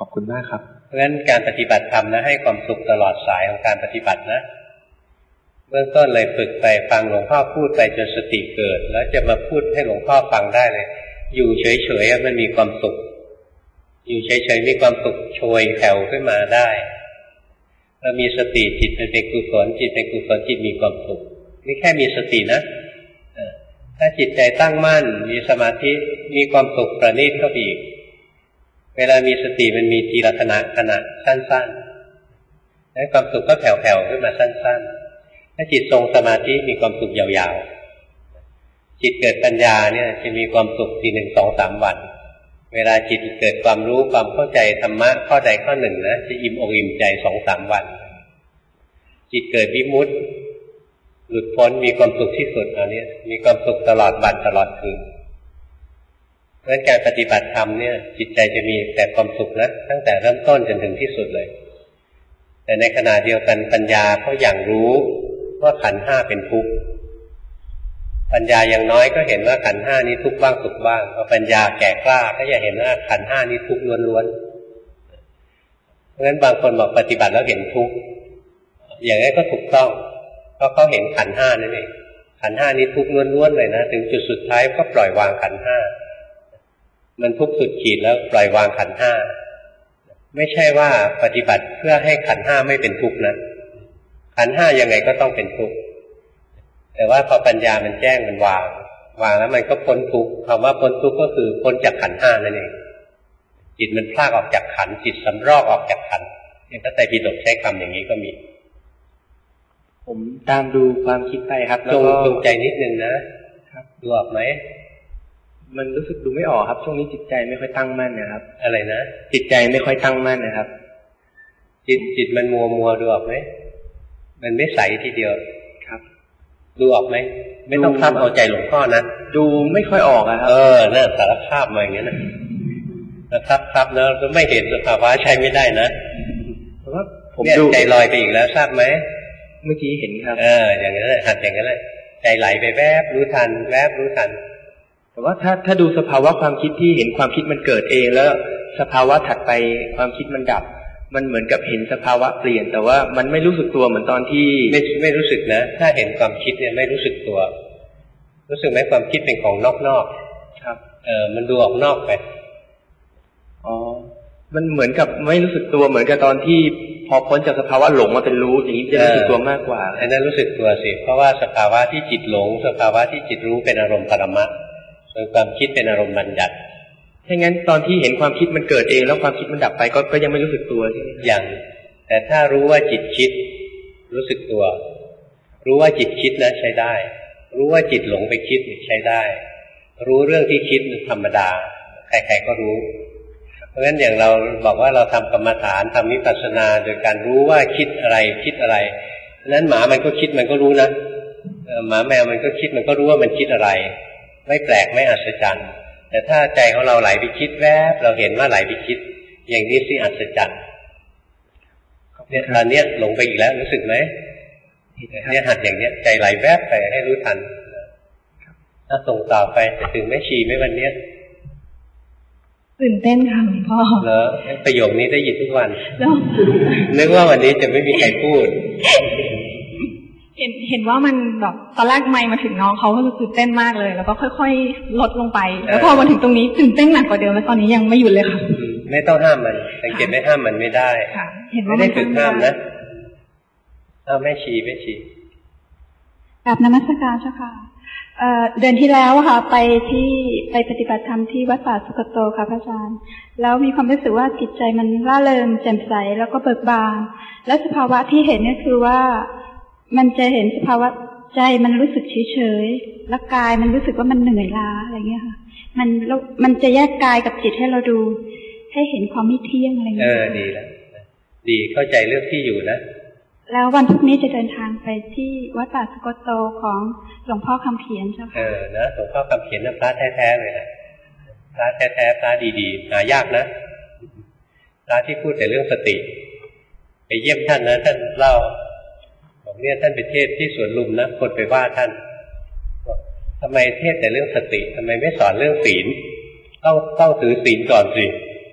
Speaker 11: ขอบคุณมากครับ
Speaker 2: เพราะฉะนั้นการปฏิบัติธรรมนะให้ความสุขตลอดสายของการปฏิบัตินะเบื้องต้นเลยฝึกไปฟังหลวงพ่อพูดไปจนสติเกิดแล้วจะมาพูดให้หลวงพ่อฟังได้เลยอยู่เฉยๆมันมีความสุขอยู่เฉยๆมีความสุขโชยแผ่วขึ้นมาได้เรามีสติจิตเป็นกุศลจิตเป็นกุศลจิตมีความสุขนี่แค่มีสตินะถ้าจิตใจตั้งมั่นมีสมาธิมีความสุขประณีตเข้าไปอีกเวลามีสติมันมีทีละขณะขณะสั้นๆแล้วความสุขก็แผ่วๆขึ้นมาสั้นๆถ้าจิตทรงสมาธิมีความสุขยาวๆจิตเกิดปัญญาเนี่ยจะมีความสุขทีหนึ่งสองสามวันเวลาจิตเกิดความรู้ความเข้าใจธรรมะข้อใดข้อหนึ่งนะจะอิ่มอกอิ่มใจสองสามวันจิตเกิดวิมุตติหลุดพ้นมีความสุขที่สุดอันนี้มีความสุขตลอดวันตลอดคืนเพราะฉะนั้นการปฏิบัติธรรมเนี่ยจิตใจจะมีแต่ความสุขนะตั้งแต่เริ่มต้นจนถึงที่สุดเลยแต่ในขณะเดียวกันปัญญาเขาอย่างรู้ว่าขันธ์ห้าเป็นทุกข์ปัญญาอย่างน้อยก็เห็นว่าขันธ์ห้านี้ทุกข์บ้างสุขบ้างพอปัญญาแก่กล้าก็จะเห็นว่าขันธ์ห้านี้ทุกข์ล้วนๆเพราะฉะนั้นบางคนบอกปฏิบัติแล้วเห็นทุกข์อย่างนี้ก็ถูกต้องเพราะเขาเห็นขันธ์ห้านั่นเองขันธ์ห้านี้ทุกข์ล้วนๆเลยนะถึงจุดสุดท้ายก็ปล่อยวางขันธ์ห้ามันทุกข์สุดขีดแล้วปล่อยวางขันธ์ห้าไม่ใช่ว่าปฏิบัติเพื่อให้ขันธ์ห้าไม่เป็นทุกข์นะขันธ์ห้ายังไงก็ต้องเป็นทุกข์แต่ว่าพอปัญญามันแจ้งมันวางวางแล้วมันก็พ้นทุกข์คำว่าพ้นทุกข์ก็คือพ้นจากขันธ์ห้านั่นเองจิตมันพลากออกจากขันธ์จิตสำรอกออกจากขันธ์ในพระไตรปิฎกใช้คำอย่างนี้ก็มี
Speaker 12: ผมตามดูความคิดไปครับแล้ว
Speaker 2: ก็จงใจนิดนึงนะครับดูออกไหม
Speaker 12: มันรู้สึกดูไม่ออกครับช่วงนี้จิตใจไม่ค่อยตั้งมั่นนะครับ
Speaker 2: อะไรนะ
Speaker 12: จิตใจไม่ค่อยตั้งมั่นนะครับ
Speaker 2: จิตจิตมันมัวมัวดูออกไหมมันไม่ใสทีเดียว
Speaker 12: ครับ
Speaker 2: ดูออกไหมไม่ต้องทับเอาใจหลวงพ่อนะ
Speaker 12: ดูไม่ค่อยออกอะครับ
Speaker 2: เออน่าสารภาพมาอย่างนี้นะแล้วทับทับแล้วไม่เห็นสภาวะใช้ไม่ได้นะ
Speaker 12: เพราะว่าผม
Speaker 2: ดูใจลอยไปอีกแล้วทราบไหม
Speaker 12: เมื่อกี้เห็นครับ
Speaker 2: เอออย่างนั้นหัดอย่างนั้นแหละใจไหลไปแวบรู้ทันแวบรู้ทัน
Speaker 12: แต่ว่าถ้าถ้าดูสภาวะความคิดที่เห็นความคิดมันเกิดเองแล้วสภาวะถัดไปความคิดมันดับมันเหมือนกับเห็นสภาวะเปลี่ยนแต่ว่ามันไม่รู้สึกตัวเหมือนตอนที่
Speaker 2: ไม่ไม่รู้สึกนะถ้าเห็นความคิดเนี่ยไม่รู้สึกตัวรู้สึกไหมความคิดเป็นของนอกๆ
Speaker 12: ครับ
Speaker 2: เออมันดูออกนอกไป
Speaker 12: อ๋อมันเหมือนกับไม่รู้สึกตัวเหมือนกับตอนที่พอพ้นจากสภาวะหลงมาเป็นรู้อย่างนี้จะรู้สึกตัวมากกว่า
Speaker 2: อันนั้นรู้สึกตัวสิเพราะว่าสภาวะที่จิตหลงสภาวะที่จิตรู้เป็นอารมณ์ปรมัตถ์ส่วนความคิดเป็นอารมณ์บัญญัติ
Speaker 12: ถ้างั้นตอนที่เห็นความคิดมันเกิดเองแล้วความคิดมันดับไปก็ก็ยังไม่รู้สึกตัวใช่ไหม
Speaker 2: อย่างแต่ถ้ารู้ว่าจิตคิดรู้สึกตัวรู้ว่าจิตคิดนะใช้ได้รู้ว่าจิตหลงไปคิดใช้ได้รู้เรื่องที่คิดธรรมดาใครๆก็รู้เพราะฉะนั้นอย่างเราบอกว่าเราทำกรรมฐานทำวิปัสสนาโดยการรู้ว่าคิดอะไรคิดอะไรนั้นหมามันก็คิดมันก็รู้นะหมาแมวมันก็คิดมันก็รู้ว่ามันคิดอะไรไม่แปลกไม่อัศจรรย์แต่ถ้าใจของเราไหลไปคิดแวบเราเห็นว่าไหลไปคิดอย่างนี้สิอัศจรรย์เนี่ยตอนนี้หลงไปอีกแล้วรู้สึกไหมเนี่ยหัดอย่างเนี้ยใจไหลแวบไปให้รู้ทันถ้าส่งต่อไปจะถึงแม่ชีไหมวันเนี้ย
Speaker 13: ตื่นเต้นค่ะหลวงพ่อ
Speaker 2: เหรอประโยคนี้ได้ยินทุกวันนึกว่าวันนี้จะไม่มีใครพูด
Speaker 13: เห็นเห็นว่ามันแบบตอนแรกไม่มาถึงน้องเขาก็ตื่นเต้นมากเลยแล้วก็ค่อยๆลดลงไปแล้วพอมาถึงตรงนี้ตื่นเต้นหนักกว่าเดิมแล้วตอนนี้ยังไม่หยุดเลยค่ะ
Speaker 2: ไม่ต้องห้ามมันสังเกตไม่ห้ามมันไม่ได้ไม่ได้ฝึกห้ามนะเอาแม่ชีแม่ชี
Speaker 13: แบบนมัสการเจ้าค่ะเดือนที่แล้วค่ะไปที่ไปปฏิบัติธรรมที่วัดป่าสุกโตค่ะพระอาจารย์แล้วมีความรู้สึกว่าจิตใจมันร่าเริงแจ่มใสแล้วก็เบิกบานและสภาวะที่เห็นเนี่ยคือว่ามันจะเห็นสภาวะใจมันรู้สึกเฉยๆและกายมันรู้สึกว่ามันเหนื่อยล้าอะไรเงี้ยค่ะมันมันจะแยกกายกับจิตให้เราดูให้เห็นความไม่เที่ยงอะไรเงี้ย
Speaker 2: เออดีแล้วดีเข้าใจเรื่องที่อยู่นะ
Speaker 13: แล้ววันพรุ่งนี้จะเดินทางไปที่วัดป่าสุกโตของหลวงพ่อคำเขียนเจ้าค่ะ
Speaker 2: เออนะหลวงพ่อคำเขียนน่ะพระแท้ๆเลยนะพระแท้ๆพระดีๆหายากนะพระที่พูดแต่เรื่องสติไปเยี่ยมท่านนะท่านเล่าบอกเนี่ยท่านไปเทศที่สวนลุมนะคนไปว่าท่านทำไมเทศแต่เรื่องสติทำไมไม่สอนเรื่องศีลต้องต้องถือศีลก่อนสิ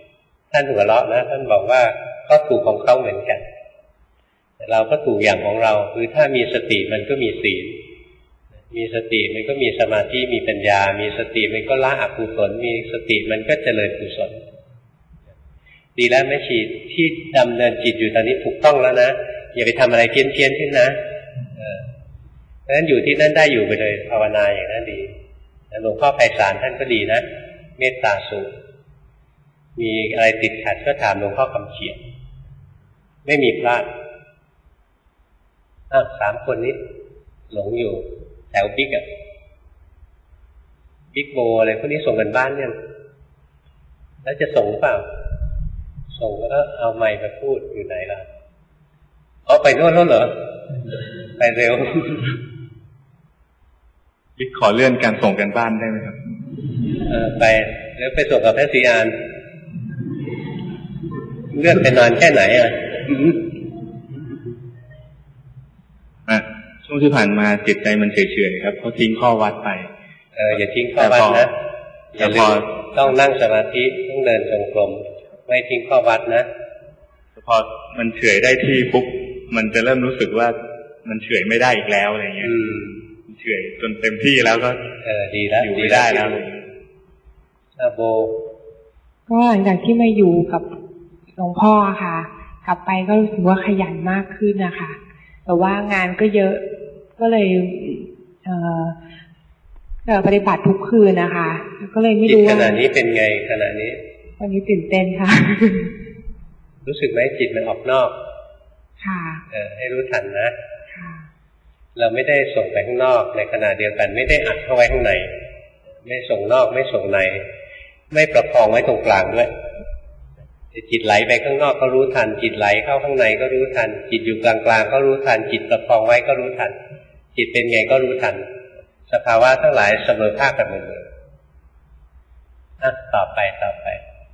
Speaker 2: ท่านหัวเราะนะท่านบอกว่าก็ถูกของเขาเหมือนกันแต่เราก็ถูกอย่างของเราคือถ้ามีสติมันก็มีศีลมีสติมันก็มีสมาธิมีปัญญามีสติมันก็ละอกุศลมีสติมันก็เจริญกุศลดีแล้วแม่ชีที่ดำเนินจิตอยู่ตอนนี้ถูกต้องแล้วนะอย่าไปทำอะไรเพี้ยนๆขึ้นนะเพราะฉะนั้นอยู่ที่นั่นได้อยู่ไปเลยภาวนาอย่างนั้นดีหลวงพ่อไพศาลท่านก็ดีนะเมตตาสูงมีอะไรติดขัดก็ถามหลวงพ่อคำเขียนไม่มีพลาดอ้าวสามคนนี้หลงอยู่แถวบิ๊กอะบิ๊กโบอะไรพวกนี้ส่งกันบ้านยังแล้วจะส่งเปล่าส่งแล้วก็เอาไมค์มาพูดอยู่ไหนล่ะเอาไปโน่นแล้วเหรอไปเร็ว
Speaker 4: บิ๊กขอเลื่อนการส่งกันบ้านได้ไหมครับ
Speaker 2: เออไปแล้วไปส่งกับแพทย์สีอานเลื่อนไปนานแค่ไหนอ่ะ
Speaker 4: อ่ะช่วงที่ผ่านมาจิตใจมันเฉยๆครับเขาทิ้งข้อวัดไป
Speaker 2: เอออย่าทิ้งข้อวัดนะอย่าลืมต้องนั่งสมาธิต้องเดินจงกรมไม่ทิ้งข้อวัดนะ
Speaker 4: พอมันเฉยได้ที่ปุ๊บมันจะเริ่มรู้สึกว่ามันเฉยไม่ได้อีกแล้วอะไรเงี้ยเฉยจนเต็มที่แล้วก็
Speaker 2: เออดีแล้ว
Speaker 4: อยู่ไม่ได้แล้ว
Speaker 2: อาโบ
Speaker 3: ก็หลังจากที่มาอยู่กับหลวงพ่อค่ะกลับไปก็รู้สึกว่าขยันมากขึ้นนะคะแต่ว่างานก็เยอะก็เลยเอ่อปฏิบัติทุกคืนนะคะก็เลยไม่รู้ว่า
Speaker 2: ขณะนี้เป็นไงขณะนี้
Speaker 3: วันนี้ตื่นเต้นค่ะ
Speaker 2: รู้สึกไหมจิตมันออกนอก
Speaker 3: ค่ะ
Speaker 2: เออให้รู้ทันนะค่ะเราไม่ได้ส่งไปข้างนอกในขณะเดียวกันไม่ได้อัดเข้าไว้ข้างในไม่ส่งนอกไม่ส่งในไม่ประคองไว้ตรงกลางด้วยจิตไหลไปข้างนอกก็รู้ทันจิตไหลเข้าข้างในก็รู้ทันจิตอยู่กลางๆก็รู้ทันจิตประคองไว้ก็รู้ทันจิตเป็นไงก็รู้ทันสภาวะทั้งหลายเสมอภาคกันหมดเลยอ่ะต่อไปต่อไป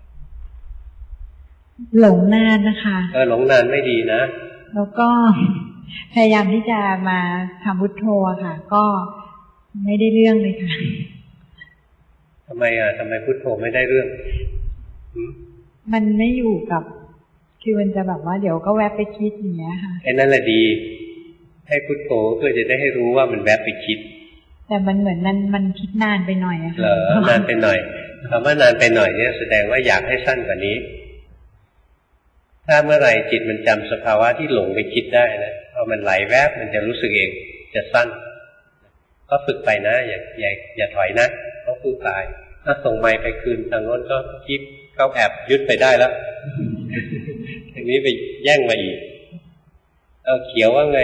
Speaker 5: หลงนานนะคะ
Speaker 2: เออหลงนานไม่ดีนะ
Speaker 5: แล้วก็พยายามที่จะมาทำพุทโธค่ะ ก็ไม่ได้เรื่องเลยค่ะ
Speaker 2: ทำไมอ่ะทำไมพุทโธไม่ได้เรื่อง
Speaker 5: มันไม่อยู่กับคือมันจะแบบว่าเดี๋ยวก็แวบไปคิดอย่างเงี้ยค่ะ
Speaker 2: ไอ้นั่นแหละดีให้พุทโธเพื่อจะได้ให้รู้ว่ามันแวบไปคิด
Speaker 5: แต่มันเหมือนมันมันคิดนานไปหน่อยอะค่ะ
Speaker 2: เหรอนานไปหน่อยคำว่านานไปหน่อยเนี่ยแสดงว่าอยากให้สั้นกว่านี้ถ้าเมื่อไหร่จิตมันจำสภาวะที่หลงไปคิดได้นะพอมันไหลแวบมันจะรู้สึกเองจะสั้นก็ฝึกไปนะอย่าอย่าอย่าถอยนะต้องฝึกตายถ้าส่งไมค์ไปคืนทางโน้นก็คิดเขาแอบยึดไปได้แล้วทีนี้ไปแย่งมาอีกเอาเขียวว่าไง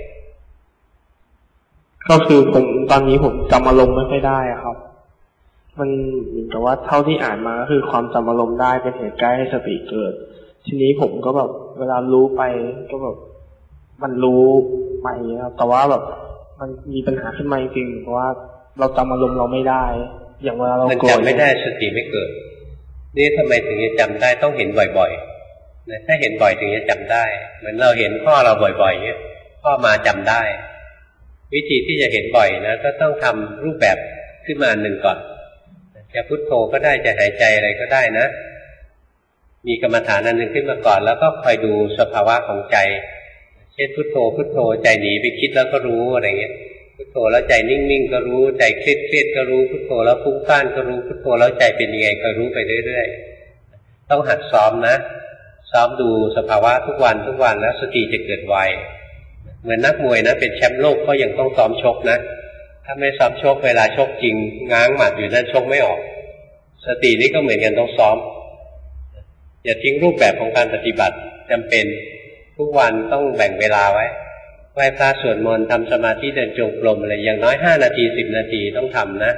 Speaker 14: ก็คือผมตอนนี้ผมจำอารมณ์ไม่ค่อยได้อะครับมันเหมือนกับว่าเท่าที่อ่านมาก็คือความจำอารมณ์ได้เป็นเหตุใกล้ให้สติเกิดทีนี้ผมก็แบบเวลารู้ไปก็แบบมันรู้ไปครับแต่ว่าแบบมันมีปัญหาขึ้นมาจริงเพราะว่าเราจำอารมณ์เราไม่ได้อย่างเวลาเรา
Speaker 2: โกรธมันจำไม่ได้สติไม่เกิดนี่ทำไมถึงจะจำได้ต้องเห็นบ่อยๆนะถ้าเห็นบ่อยถึงจะจำได้เหมือนเราเห็นพ่อเราบ่อยๆเนี่ยพ่อมาจำได้วิธีที่จะเห็นบ่อยนะก็ต้องทำรูปแบบขึ้นมาหนึ่งก่อนจะพุทโธก็ได้จะหายใจอะไรก็ได้นะมีกรรมฐานอันหนึ่งขึ้นมาก่อนแล้วก็คอยดูสภาวะของใจเช่นพุทโธพุทโธใจหนีไปคิดแล้วก็รู้อะไรเงี้ยพุทโธแล้วใจนิ่งๆก็รู้ใจเครียดๆก็รู้พุทโธแล้วฟุ้งซ่านก็รู้พุทโธแล้วใจเป็นยังไงก็รู้ไปเรื่อยๆต้องหัดซ้อมนะซ้อมดูสภาวะทุกวันทุกวันแล้วสติจะเกิดไวเหมือนนักมวยนะเป็นแชมป์โลกก็ยังต้องซ้อมชกนะถ้าไม่ซ้อมชกเวลาชกจริงง้างหมัดอยู่นั่นชกไม่ออกสตินี่ก็เหมือนกันต้องซ้อมอย่าทิ้งรูปแบบของการปฏิบัติจำเป็นทุกวันต้องแบ่งเวลาไว้ไหว้พระสวดมนต์ทำสมาธิเดินจงกรมอะไรอย่างน้อยห้านาทีสิบนาทีต้องทำนะ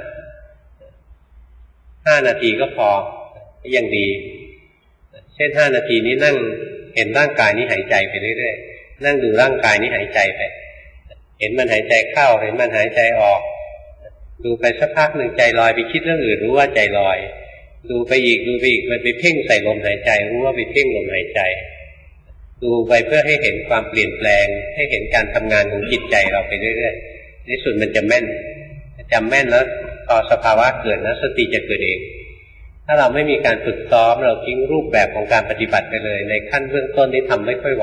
Speaker 2: ห้านาทีก็พอยังดีเช่นห้านาทีนี้นั่งเห็นร่างกายนี้หายใจไปเรื่อยๆนั่งดูร่างกายนี้หายใจไปเห็นมันหายใจเข้าเห็นมันหายใจออกดูไปสักพักหนึ่งใจลอยไปคิดเรื่องอื่นรู้ว่าใจลอยดูไปอีกดูไปอีกมันไปเพ่งใส่ลมหายใจรู้ว่าไปเพ่งลมหายใจดูไปเพื่อให้เห็นความเปลี่ยนแปลงให้เห็นการทำงานของจิตใจเราไปเรื่อยๆในสุดมันจะแม่นจำแม่นแล้วพอสภาวะเกิดนะสติจะเกิดเองถ้าเราไม่มีการฝึกซ้อมเราทิ้งรูปแบบของการปฏิบัติไปเลยในขั้นเบื้องต้นนี้ทำไม่ค่อยไหว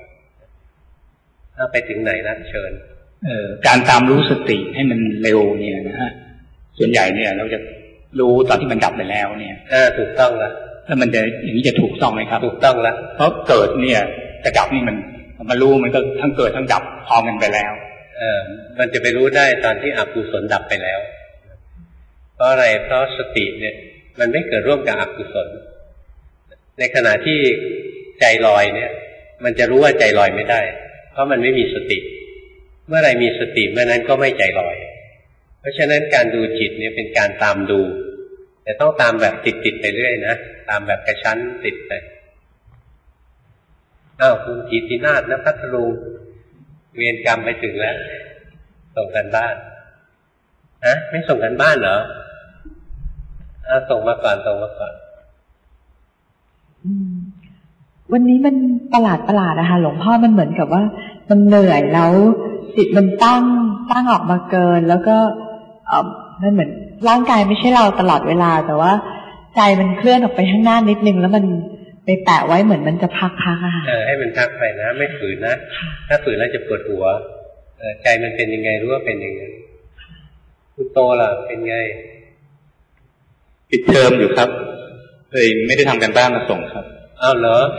Speaker 2: ถ้าไปถึงไหนนะเชิญ
Speaker 7: เอ่อการตามรู้สติให้มันเร็วเนี่ยนะฮะส่วนใหญ่เนี่ยเราจะรู้ตอนที่มันดับไปแล้วเนี่ย
Speaker 2: อ่าถูกต้องละ
Speaker 7: แล้วมันจะอย่างนี้จะถูกต้องไหมครับ
Speaker 2: ถูกต้องละ
Speaker 7: เพราะเกิดเนี่ยจะดับนี่มันมารู้มันก็ทั้งเกิดทั้งดับพร้อมกันไปแล้ว
Speaker 2: เออมันจะไปรู้ได้ตอนที่อกุศลดับไปแล้วเพราะอะไรเพราะสติเนี่ยมันไม่เกิดร่วมกับอกุศลในขณะที่ใจลอยเนี่ยมันจะรู้ว่าใจลอยไม่ได้เพราะมันไม่มีสติเมื่อไรมีสติเมื่อนั้นก็ไม่ใจลอยเพราะฉะนั้นการดูจิตเนี่ยเป็นการตามดูแต่ต้องตามแบบติดๆไปเรื่อยนะตามแบบกระชั้นติดไปอ้าวคุณจิตินาถนะพัทลุงเวียนกรรมไปถึงแล้วส่งกันบ้านฮะไม่ส่งกันบ้านเหรออ้าวส่งมาก่อนส่งมาก่อน
Speaker 15: วันนี้มันประหลาดประหลาดนะคะหลวงพ่อมันเหมือนกับว่ามันเหนื่อยแล้วจิตมันตั้งตั้งออกมาเกินแล้วก็เอ่อมันเหมือนร่างกายไม่ใช่เราตลอดเวลาแต่ว่าใจมันเคลื่อนออกไปข้างหน้านิดนึงแล้วมันไปแปะไว้เหมือนมันจะพักๆอะค่ะ
Speaker 2: เออให้มันพักไปนะไม่ฝืนนะถ้าฝืนแล้วจะปวดหัวเออใจมันเป็นยังไงรู้ว่าเป็นยังไงคุณโตล่ะเป็นไง
Speaker 4: ปิดเทอมอยู่ครับเลยไม่ได้ทำกันบ้านมาส่งครับ
Speaker 2: อ้าวเหรอ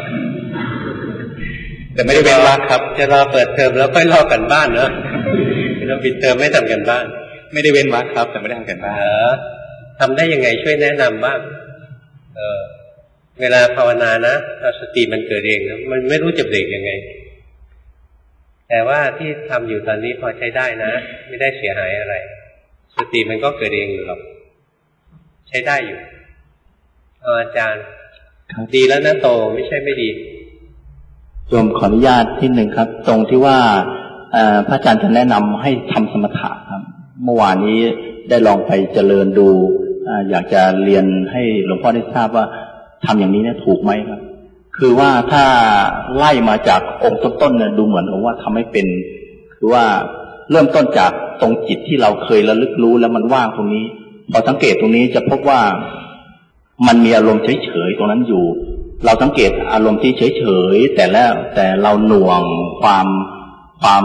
Speaker 4: แต่ไม่ได้เว้นวรรคครับ
Speaker 2: จะรอเปิดเทอมแล้วค่อยรอกันบ้านเนอะเราปิดเทอมไม่ทำกันบ้าน
Speaker 4: ไม่ได้เว้นวรรคครับแต่ไม่ได้ทำกันบ้าน
Speaker 2: เออทำได้ยังไงช่วยแนะนำบ้างเออเวลาภาวนานะสติมันเกิดเองนะมันไม่รู้จะเบรกยังไงแต่ว่าที่ทำอยู่ตอนนี้พอใช้ได้นะไม่ได้เสียหายอะไรสติมันก็เกิดเองอยู่หรอกใช้ได้อยู่อาจารย์ดีแล้วนะโตไม่ใช่ไม่ดี
Speaker 6: โยมขออนุญาตที่หนึ่งครับตรงที่ว่าพระอาจารย์จะแนะนำให้ทำสมถะครับเมื่อวานนี้ได้ลองไปเจริญดูอยากจะเรียนให้หลวงพ่อได้ทราบว่าทำอย่างนี้เนี่ยถูกไหมครับคือว่าถ้าไล่มาจากองค์ต้นๆเนี่ยดูเหมือนกับว่าทำให้เป็นคือว่าเริ่มต้นจากตรงจิตที่เราเคยระลึกรู้แล้วมันว่างตรงนี้พอสังเกตตรงนี้จะพบว่ามันมีอารมณ์เฉยๆตรงนั้นอยู่เราสังเกตอารมณ์ที่เฉยๆแต่แล้วแต่เราหน่วงความความ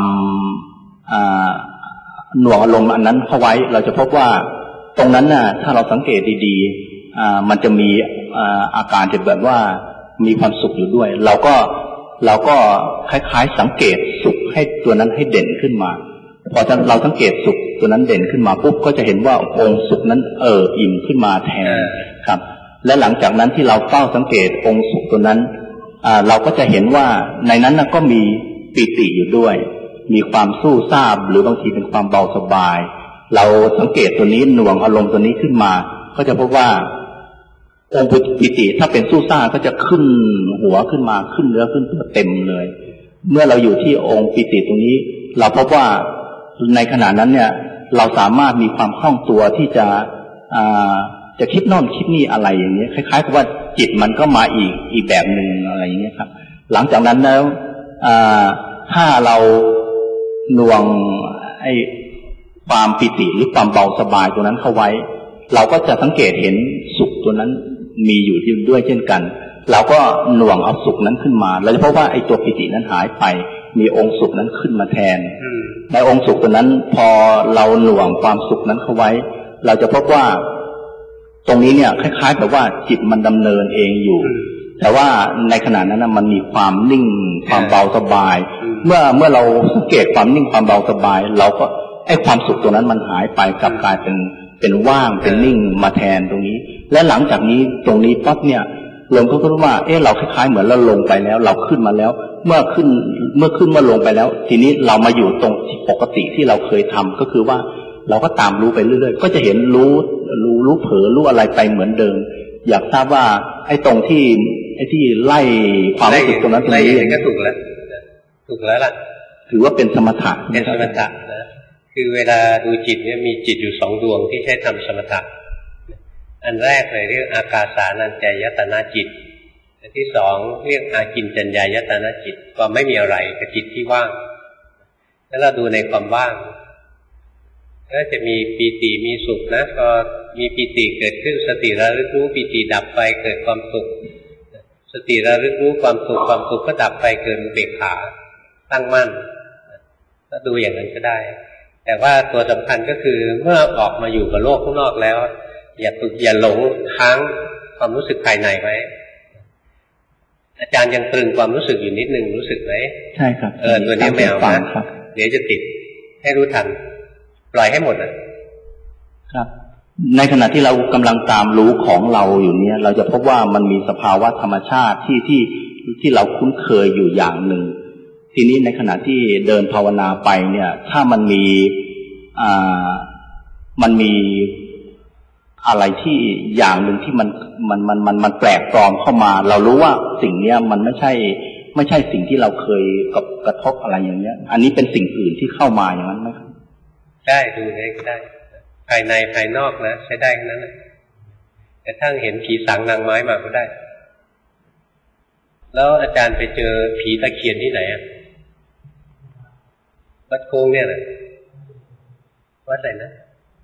Speaker 6: หน่วงอารมณ์อันนั้นเข้าไว้เราจะพบว่าตรงนั้นน่ะถ้าเราสังเกตดีๆมันจะมีอาการจะแบบว่ามีความสุขอยู่ด้วยเราก็เราก็คล้ายๆสังเกตสุขให้ตัวนั้นให้เด่นขึ้นมาพอเราสังเกตสุขตัวนั้นเด่นขึ้นมาปุ๊บก็จะเห็นว่าองค์สุขนั้นเอออิ่มขึ้นมาแทนครับและหลังจากนั้นที่เราเฝ้าสังเกตองค์สุขตัวนั้นเราก็จะเห็นว่าในนั้นก็มีปิติอยู่ด้วยมีความสู้ซาบหรือบางทีเป็นความเบาสบายเราสังเกตตัวนี้หน่วงอารมณ์ตัวนี้ขึ้นมาก็จะพบว่าองค์ปิติถ้าเป็นสู้ซ่าก็จะขึ้นหัวขึ้นมาขึ้นเนื้อขึ้นตัวเต็มเลยเมื่อเราอยู่ที่องค์ปิติตรงนี้เราพบว่าในขณะนั้นเนี่ยเราสามารถมีความคล่องตัวที่จะจะคิดโน่นคิดนี่อะไรอย่างนี้คล้ายๆกับว่าจิตมันก็มาอีกอีกแบบหนึ่งอะไรอย่างนี้ครับหลังจากนั้นแล้วถ้าเราหน่วงไอ้ความปิติหรือความเบาสบายตัวนั้นเข้าไว้เราก็จะสังเกตเห็นสุขตัวนั้นมีอยู่ด้วยเช่นกันเราก็หน่วงเอาสุขนั้นขึ้นมาเราจะพบว่าไอ้ตัวปิตินั้นหายไปมีองค์สุขนั้นขึ้นมาแทนในองค์สุขตัวนั้นพอเราหน่วงความสุขนั้นเข้าไว้เราจะพบว่าตรงนี้เนี่ยคล้ายๆกับว่าจิตมันดำเนินเองอยู่แต่ว่าในขณะนั้นมันมีความนิ่งความเบาสบายเมื่อเมื่อเราสังเกตความนิ่งความเบาสบายเราก็ไอ้ความสุขตัวนั้นมันหายไปกลับกลายเป็นเป็นว่างเป็นนิ่งมาแทนตรงนี้และหลังจากนี้ตรงนี้ปั๊บเนี่ยลงก็รู้ว่าเอ๊ะเราคล้ายๆเหมือนเราลงไปแล้วเราขึ้นมาแล้วเมื่อขึ้นเมื่อขึ้นเมื่อลงไปแล้วทีนี้เรามาอยู่ตรงปกติที่เราเคยทำก็คือว่าเราก็ตามรู้ไปเรื่อยๆก็จะเห็นรู้รู้รู้เผลอรู้อะไรไปเหมือนเดิมอยากทราบว่าไอ้ตรงที่ไอ้ที่ไล่ความรู้สึกตรงนั้นตรงนี้
Speaker 2: ก็ถูกแล้วถูกแล้วล่ะ
Speaker 6: ถือว่าเป็นสมถะ
Speaker 2: เป็นสมถะนะคือเวลาดูจิตเนี่ยมีจิตอยู่สองดวงที่ใช้ทำสมถะอันแรกเลยเรียกอากาสานัญจายตนะจิตอันที่สองเรียกอากินจัญญายตนะจิตก็ไม่มีอะไรกับจิตที่ว่างแล้วเราดูในความว่างก็จะมีปีติมีสุขนะพอมีปีติเกิดขึ้นสติระลึกรู้ปีติดับไปเกิดความสุขสติระลึกรู้ความสุขความสุขก็ดับไปเกิดอุเบกขาตั้งมั่นก็ดูอย่างนั้นก็ได้แต่ว่าตัวสำคัญก็คือเมื่อออกมาอยู่กับโลกข้างนอกแล้วอย่าฝึกอย่าหลงค้างความรู้สึกภายในไว้อาจารย์ยังตรึงความรู้สึกอยู่นิดนึงรู้สึกไหมใช่ครับเออตัวนี้ไม่เอานะเดี๋ยวจะติดให้รู้ทันปล่อยให้หมดนะครับในขณะที่เรากำลังตามรู้ของเราอยู่เนี่ยเราจะพบว่ามันมีสภาวะธรรมชาติที่ที่ที่เราคุ้นเคยอยู่อย่างหนึ่งทีนี้ในขณะที่เดินภาวนาไปเนี่ยถ้ามันมีอ่ามันมีอะไรที่อย่างหนึ่งที่มันมันมันมันมันแปลกปลอมเข้ามาเรารู้ว่าสิ่งเนี้ยมันไม่ใช่ไม่ใช่สิ่งที่เราเคยกับกระทบอะไรอย่างเงี้ยอันนี้เป็นสิ่งอื่นที่เข้ามาอย่างนั้นไหมครับได้ดูได้ได้ภายในภายนอกนะใช้ได้ทั้งนั้นนะแต่ถ้าเห็นผีสางนางไม้มาก็ได้แล้วอาจารย์ไปเจอผีตะเคียนที่ไหนอ่ะวัดโค้งเนี่ยนะวัดไหนนะ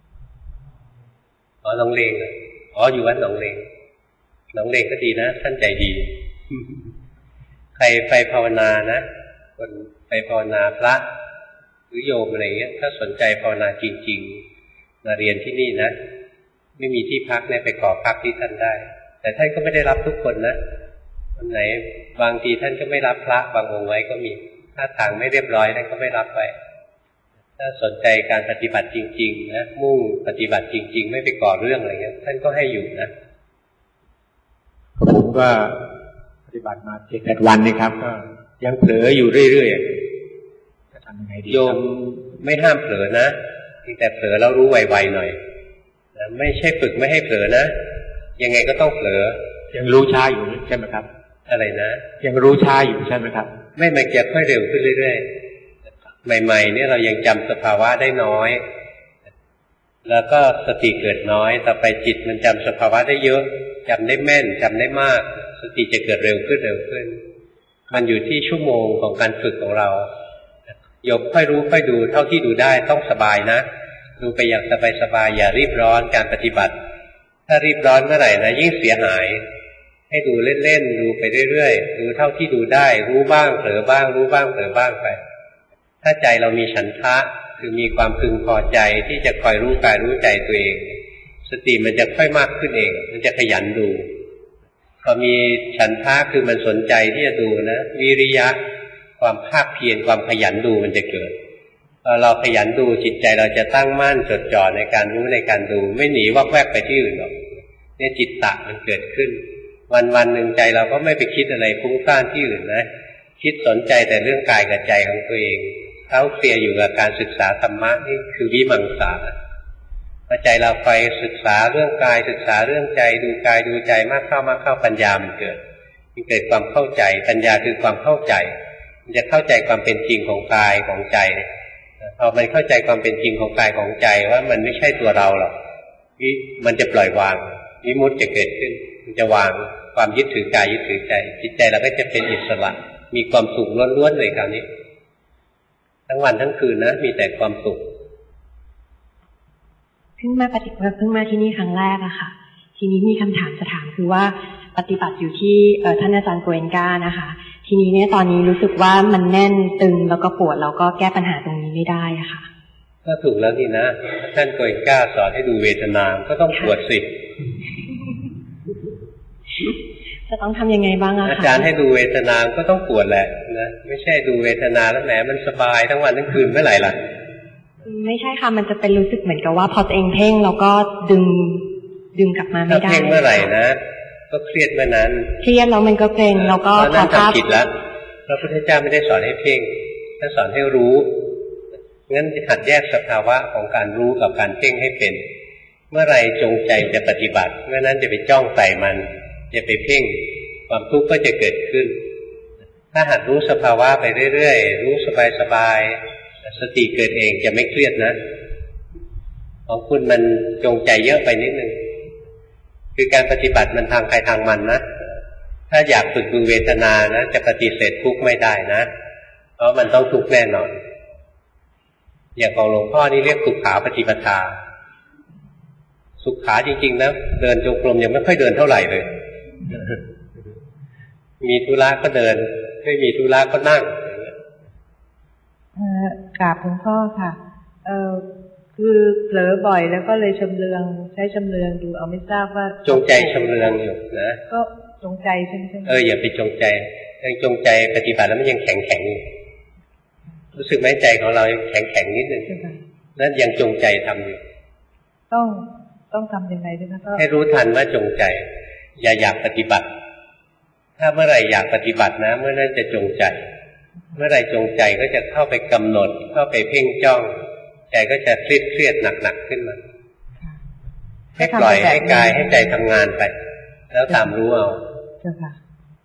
Speaker 2: อ๋อหนองเลงนะอ๋ออยู่วัดหนองเลงหนองเลงก็ดีนะท่านใจดีใครไปภาวนานะคนไปภาวนาพระหรือโยมอะไรเงี้ยถ้าสนใจภาวนาจริงๆมาเรียนที่นี่นะไม่มีที่พักเนี่ยไปขอพักที่ท่านได้แต่ท่านก็ไม่ได้รับทุกคนนะคนไหนบางทีท่านก็ไม่รับพระบางองค์ไว้ก็มีถ้าทางไม่เรียบร้อยท่านก็ไม่รับไว้ถ้าสนใจการปฏิบัติจริงๆนะมุ่งปฏิบัติจริงๆไม่ไปก่อเรื่องอะไรเงี้ยท่านก็ให้อยู่นะผมก็ปฏิบัติมาเจ็ดแปดวันนี่ครับก็ยังเผลออยู่เรื่อยๆจะทำยังไงดีโยมไม่ห้ามเผลอนะแต่เผลอแล้วรู้ไวๆหน่อยนะไม่ใช่ฝึกไม่ให้เผลอนะยังไงก็ต้องเผลอยังรู้ช้าอยู่ใช่ไหมครับอะไรนะยังรู้ช้าอยู่ใช่ไหมครับไม่มันจะค่อยเร็วขึ้นเรื่อยๆใหม่ๆเนี่ยเรายังจำสภาวะได้น้อยแล้วก็สติเกิดน้อยต่อไปจิตมันจำสภาวะได้เยอะจำได้แม่นจำได้มากสติจะเกิดเร็วขึ้นเร็วขึ้นมันอยู่ที่ชั่วโมงของการฝึกของเราโยมค่อยรู้ค่อยดูเท่าที่ดูได้ต้องสบายนะดูไปอย่างสบายๆอย่ารีบร้อนการปฏิบัติถ้ารีบร้อนเมื่อไหร่นะยิ่งเสียหายให้ดูเล่นๆดูไปเรื่อยๆดูเท่าที่ดูได้รู้บ้างเผลอบ้างรู้บ้างเผลอบ้างไปถ้าใจเรามีฉันทะคือมีความพึงพอใจที่จะคอยรู้กายรู้ใจตัวเองสติมันจะค่อยมากขึ้นเองมันจะขยันดูพอมีฉันทะคือมันสนใจที่จะดูนะวิริยะความภาคเพียรความขยันดูมันจะเกิดพอเราขยันดูจิตใจเราจะตั้งมั่นจดจ่อในการรู้ในการดูไม่หนีวอกแวกไปที่อื่นหรอกเนี่ยจิตตะมันเกิดขึ้นวันวันหนึ่งใจเราก็ไม่ไปคิดอะไรฟุ้งซ่านที่อื่นนะคิดสนใจแต่เรื่องกายกับใจของตัวเองเท้าเคลียอยู่กับการศึกษาธรรมะนี่คือวิมังสาพอใจเราไปศึกษาเรื่องกายศึกษาเรื่องใจดูกายดูใจมากเข้ามากเข้าปัญญามันเกิดมันเกิดความเข้าใจปัญญาคือความเข้าใจมันจะเข้าใจความเป็นจริงของกายของใจพอมันเข้าใจความเป็นจริงของกายของใจว่ามันไม่ใช่ตัวเราหรอกมันจะปล่อยวางวิมุตติจะเกิดขึ้นมันจะวางความยึดถือกายยึดถือใจจิตใจเราก็จะเป็นอิสระมีความสุขล้วนๆเลยคราวนี้ทั้งวันทั้งคืนนะมีแต่ความสุข
Speaker 10: เพิ่งมาปฏิบัติเพิ่งมาที่นี่ครั้งแรกอะค่ะทีนี้มีคำถามจะถามคือว่าปฏิบัติอยู่ที่ท่านอาจารย์โกเอนกานะคะทีนี้เนี่ยตอนนี้รู้สึกว่ามันแน่นตึงแล้วก็ปวดแล้วก็แก้ปัญหาตรงนี้ไม่ได้อะค่ะ
Speaker 2: ก็ถูกแล้วนี่นะท่านโกเอนกาสอนให้ดูเวทนาก็ต้องปวดสิ
Speaker 10: จะต้องทำยังไงบ้างอะคะ
Speaker 2: อาจารย์ให้ดูเวทนาก็ต้องปวดแหละนะไม่ใช่ดูเวทนาแล้วแหมมันสบายทั้งวันทั้งคืนเมื่อไหร่ล่ะ
Speaker 10: ไม่ใช่ค่ะมันจะเป็นรู้สึกเหมือนกับว่าพอตัวเองเพ่งแล้วก็ดึงดึงกลับมาไม่ได้
Speaker 2: ถ้าเพ่งเมื่อไหร่นะก็เครียดเมื่อนั้น
Speaker 10: เครียดแล้วมันก็เพ่งแล้วก็
Speaker 2: พอทำผิดแล้วพระพุทธเจ้าไม่ได้สอนให้เพ่งท่านสอนให้รู้งั้นหัดแยกสภาวะของการรู้กับการเพ่งให้เป็นเมื่อไรจงใจจะปฏิบัติเมื่อนั้นจะไปจ้องใส่มันจะไปเพ่งความทุกข์ก็จะเกิดขึ้นถ้าหัดรู้สภาวะไปเรื่อยๆรู้สบายๆสติเกิดเองจะไม่เครียดนะของคุณมันจงใจเยอะไปนิดนึงคือการปฏิบัติมันทางใครทางมันนะถ้าอยากฝึกดูเวทนานะจะปฏิเสธทุกข์ไม่ได้นะเพราะมันต้องทุกข์แน่นอนอย่างของหลวงพ่อนี่เรียกสุขาปฏิปทาสุขาจริงๆนะเดินจงกรมยังไม่ค่อยเดินเท่าไหร่เลยมีธุระก็เดินไม่มีธุระก็นั่ง
Speaker 15: เอ่อกราบหลวงพ่อค่ะเอ่อคือเผลอบ่อยแล้วก็เลยชำเลืองใช้ชำเลืองดูเอาไม่ทราบว่า
Speaker 2: จงใจชำเลืองอยู่นะ
Speaker 15: ก็จงใจใช่ไหม
Speaker 2: เอออย่าไปจงใจยังจงใจปฏิบัติแล้วมันยังแข็งแข็งอยู่รู้สึกไหมใจของเรายังแข็งแข็งนิดนึงนั่นยังจงใจทำอยู่
Speaker 15: ต้องต้องทำยังไงด้วยนะก็
Speaker 2: ให้รู้ทันว่าจงใจอย่าอยากปฏิบัติถ้าเมื่อไหร่อยากปฏิบัตินะเมื่อนั้นจะจงใจเมื่อไหร่จงใจก็จะเข้าไปกำหนดเข้าไปเพ่งจ้องใจก็จะเครียดเครียดหนักๆขึ้นมาให้ปล่อยให้กายให้ใจทำงานไปแล้วตามรู้เอา
Speaker 15: เจ้าค่ะ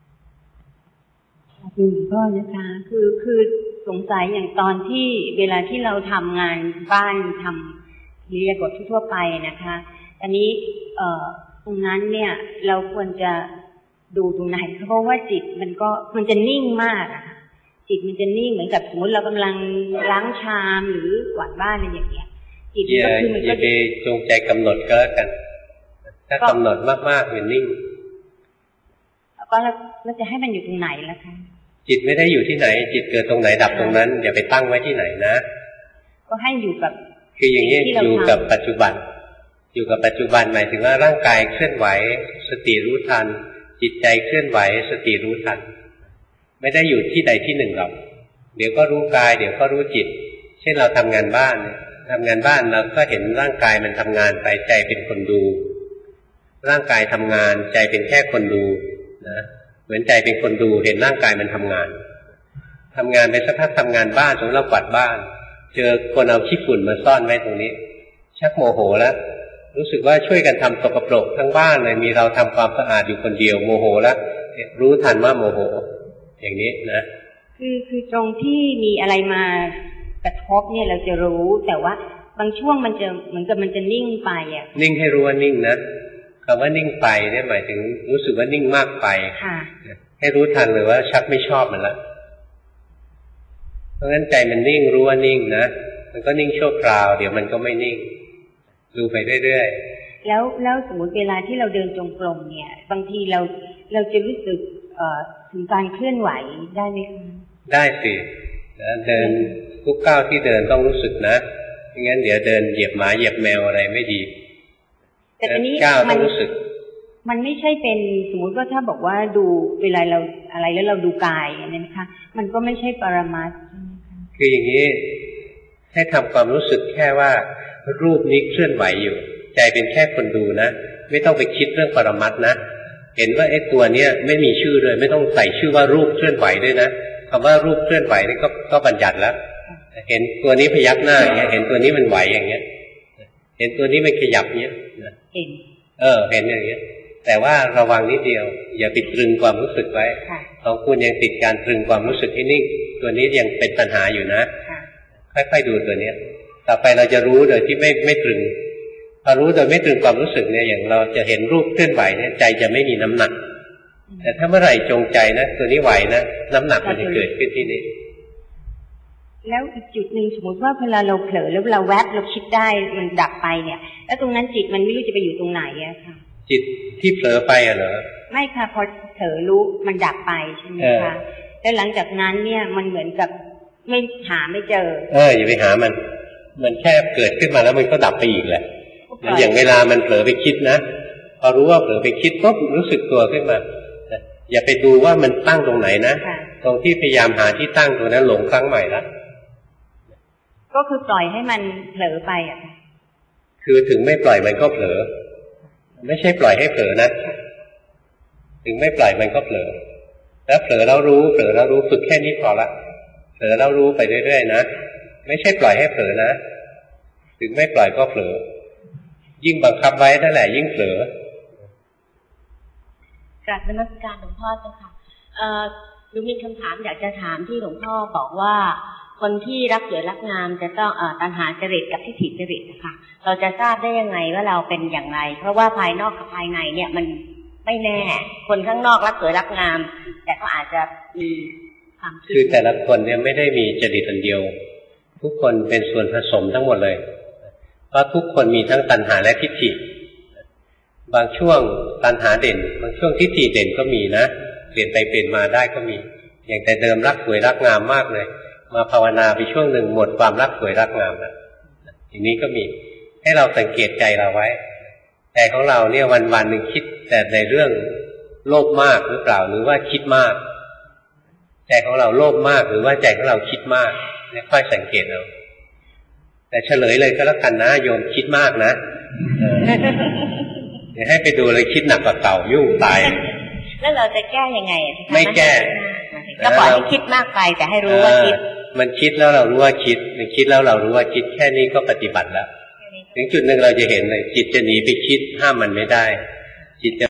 Speaker 8: คือพ่อนะคะคือคือสงสัยอย่างตอนที่เวลาที่เราทำงานบ้านทำอิริยาบถทั่วไปนะคะอันนี้เอ่อตรงนั้นเนี่ยเราควรจะดูตรงไหนเพราะว่าจิตมันก็มันจะนิ่งมากอะจิตมันจะนิ่งเหมือนกับสมมติเรากำลังล้างชามหรือกวาดบ้านอะไรอย่างเงี้ยจิตก็คือมันก็
Speaker 2: อย่าไปจงใจกำหนดก็แล้วกันถ้ากำหนดมากๆมันนิ่ง
Speaker 8: ก็เราจะให้มันอยู่ตรงไหนล่ะคะ
Speaker 2: จิตไม่ได้อยู่ที่ไหนจิตเกิดตรงไหนดับตรงนั้นอย่าไปตั้งไว้ที่ไหนนะ
Speaker 8: ก็ให้อยู่กับ
Speaker 2: คืออย่างนี้อยู่กับปัจจุบันอยู่กับปัจจุบันหมายถึงว่าร่างกายเคลื่อนไหวสติรู้ทันจิตใจเคลื่อนไหวสติรู้ทันไม่ได้อยู่ที่ใดที่หนึ่งหรอกเดี๋ยวก็รู้กายเดี๋ยวก็รู้จิตเช่นเราทำงานบ้านทำงานบ้านเราก็เห็นร่างกายมันทำงานไปใจเป็นคนดูร่างกายทำงานใจเป็นแค่คนดูนะเหมือนใจเป็นคนดูเห็นร่างกายมันทำงานทำงานไปสักพักทำงานบ้านสมมติเรากวาดบ้านเจอคนเอาขี้ฝุ่นมาซ่อนไว้ตรงนี้ชักโมโหแล้วรู้สึกว่าช่วยกันทำตกปรกทั้งบ้านเลยมีเราทำความสะอาดอยู่คนเดียวโมโหแล้วรู้ทันว่าโมโหอย่างนี้นะ
Speaker 8: คือคือตรงที่มีอะไรมากระทบเนี่ยเราจะรู้แต่ว่าบางช่วงมันจะเหมือนกับมันจะนิ่งไปอ่ะ
Speaker 2: นิ่งให้รู้ว่านิ่งนะคำว่านิ่งไปเนี่ยหมายถึงรู้สึกว่านิ่งมากไป
Speaker 8: ค่ะ
Speaker 2: ให้รู้ทันเลยว่าชักไม่ชอบมันละเพราะงั้นใจมันนิ่งรู้ว่านิ่งนะมันก็นิ่งชั่วคราวเดี๋ยวมันก็ไม่นิ่งดูไปเรื่อย
Speaker 8: ๆแล้วแล้วสมมติเวลาที่เราเดินจงกรมเนี่ยบางทีเราเราจะรู้สึกเอ่อถึงการเคลื่อนไหวได้ไหมคะ
Speaker 2: ได้สินะเดินทุกก้าวที่เดินต้องรู้สึกนะไม่งั้นเดี๋ยวเดินเหยียบหมาเหยียบแมวอะไรไม่ดี
Speaker 8: แต่ทีนี้
Speaker 2: ก้าวต้องรู้สึก
Speaker 8: มันไม่ใช่เป็นสมมติว่าถ้าบอกว่าดูเวลาเราอะไรแล้วเราดูกายเนี่ยนะคะมันก็ไม่ใช่ปรมัตถ์
Speaker 2: คืออย่างนี้ให้ทำความรู้สึกแค่ว่ารูปนี้เคลื่อนไหวอยู่ใจเป็นแค่คนดูนะไม่ต้องไปคิดเรื่องปรมัตถ์นะเห็นว่าไอ้ตัวเนี้ยไม่มีชื่อเลยไม่ต้องใส่ชื่อว่ารูปเคลื่อนไหวด้วยนะคำว่ารูปเคลื่อนไหวนี่ก็ก็บัญญัติแล้วเห็นตัวนี้พยักหน้าอย่างเงี้ยเห็นตัวนี้มันไหวอย่างเงี้ยเห็นตัวนี้มันขยับเงี้ย
Speaker 8: เห็น
Speaker 2: เออเห็นอย่างเงี้ยแต่ว่าระวังนิดเดียวอย่าไปตรึงความรู้สึกไว้ของคุณยังติดการตรึงความรู้สึกให้นิ่งตัวนี้ยังเป็นปัญหาอยู่นะค่อยๆดูตัวเนี้ยต่อไปเราจะรู้โดยที่ไม่ไม่ตรึงพอรู้โดยไม่ตรึงความรู้สึกเนี่ยอย่างเราจะเห็นรูปเคลื่อนไหวเนี่ยใจจะไม่มีน้ำหนักแต่ถ้าเมื่อไหร่จงใจนะตัวนี้ไหวนะน้ำหนักมันจะเกิดขึ้นที่นี้
Speaker 8: แล้วอีกจุดหนึ่งสมมติว่าเวลาเราเผลอแล้วเราแวบเราคิดได้มันดับไปเนี่ยแล้วตรงนั้นจิตมันไม่รู้จะไปอยู่ตรงไหนอะค่ะ
Speaker 2: จิตที่เผลอไปอะเหรอ
Speaker 8: ไม่ค่ะพอเผลอรู้มันดับไปใช่ไหมคะแล้วหลังจากนั้นเนี่ยมันเหมือนกับไม่หาไม่เจอ
Speaker 2: เอออย่าไปหามันมันแค่เกิดขึ้นมาแล้วมันก็ดับไปอีกแหละอย่างเวลามันเผลอไปคิดนะพอรู้ว่าเผลอไปคิดปุ๊บรู้สึกตัวขึ้นมาอย่าไปดูว่ามันตั้งตรงไหนนะตรงที่พยายามหาที่ตั้งตรงนั้นหลงครั้งใหม่ละ
Speaker 8: ก็คือปล่อยให้มันเผลอไปอ่ะ
Speaker 2: คือถึงไม่ปล่อยมันก็เผลอไม่ใช่ปล่อยให้เผลอนะถึงไม่ปล่อยมันก็เผลอแล้วเผลอแล้วรู้เผลอแล้วรู้ฝึกแค่นี้พอละเผลอแล้วรู้ไปเรื่อยๆนะไม่ใช่ปล่อยให้เผลอนะถึงไม่ปล่อยก็เผลอยิ่งบังคับไว้นั่นแหละยิ่งเผล
Speaker 16: อกราบนมัสการหลวงพ่อเจ้าค่ะเอ่อหนูมีคำถามอยากจะถามที่หลวงพ่อบอกว่าคนที่รักสวยรักงามจะต้องเอ่อตัณหาจริตกับทิฏฐิจริตนะคะเราจะทราบได้ยังไงว่าเราเป็นอย่างไรเพราะว่าภายนอกกับภายในเนี่ยมันไม่แน่คนข้างนอกรักสวยรักงามแต่ก็อาจจะมีความคิด
Speaker 2: คือแต่ละคนเนี่ยไม่ได้มีจริตอันเดียวทุกคนเป็นส่วนผสมทั้งหมดเลยเพราะทุกคนมีทั้งตัณหาและทิฏฐิบางช่วงตัณหาเด่นบางช่วงทิฏฐิเด่นก็มีนะเปลี่ยนไปเปลี่ยนมาได้ก็มีอย่างแต่เดิมรักสวยรักงามมากเลยมาภาวนาไปช่วงหนึ่งหมดความรักสวยรักงามแล้วทีนี้ก็มีให้เราสังเกตใจเราไว้ใจของเราเนี่ยวันวันหนึ่งคิดแต่ในเรื่องโลภมากหรือเปล่าหรือว่าคิดมากใจของเราโลภมากหรือว่าใจของเราคิดมากเนี่ยค่อยสังเกตเอาแต่เฉลยเลยก็แล้วกันนะโยมคิดมากนะเดี๋ยวให้ไปดูเลยคิดหนักกว่าเก่ายุ่งตาย
Speaker 16: แล้วเราจะแก้ยังไง
Speaker 2: ไม่แก้
Speaker 16: ก็ปล่อยให้คิดมากไปแต่ให้รู้ว่าคิด
Speaker 2: มันคิดแล้วเรารู้ว่าคิดมันคิดแล้วเรารู้ว่าคิดแค่นี้ก็ปฏิบัติแล้วถึงจุดหนึ่งเราจะเห็นเลยจิตจะหนีไปคิดห้ามมันไม่ได้จิตจะ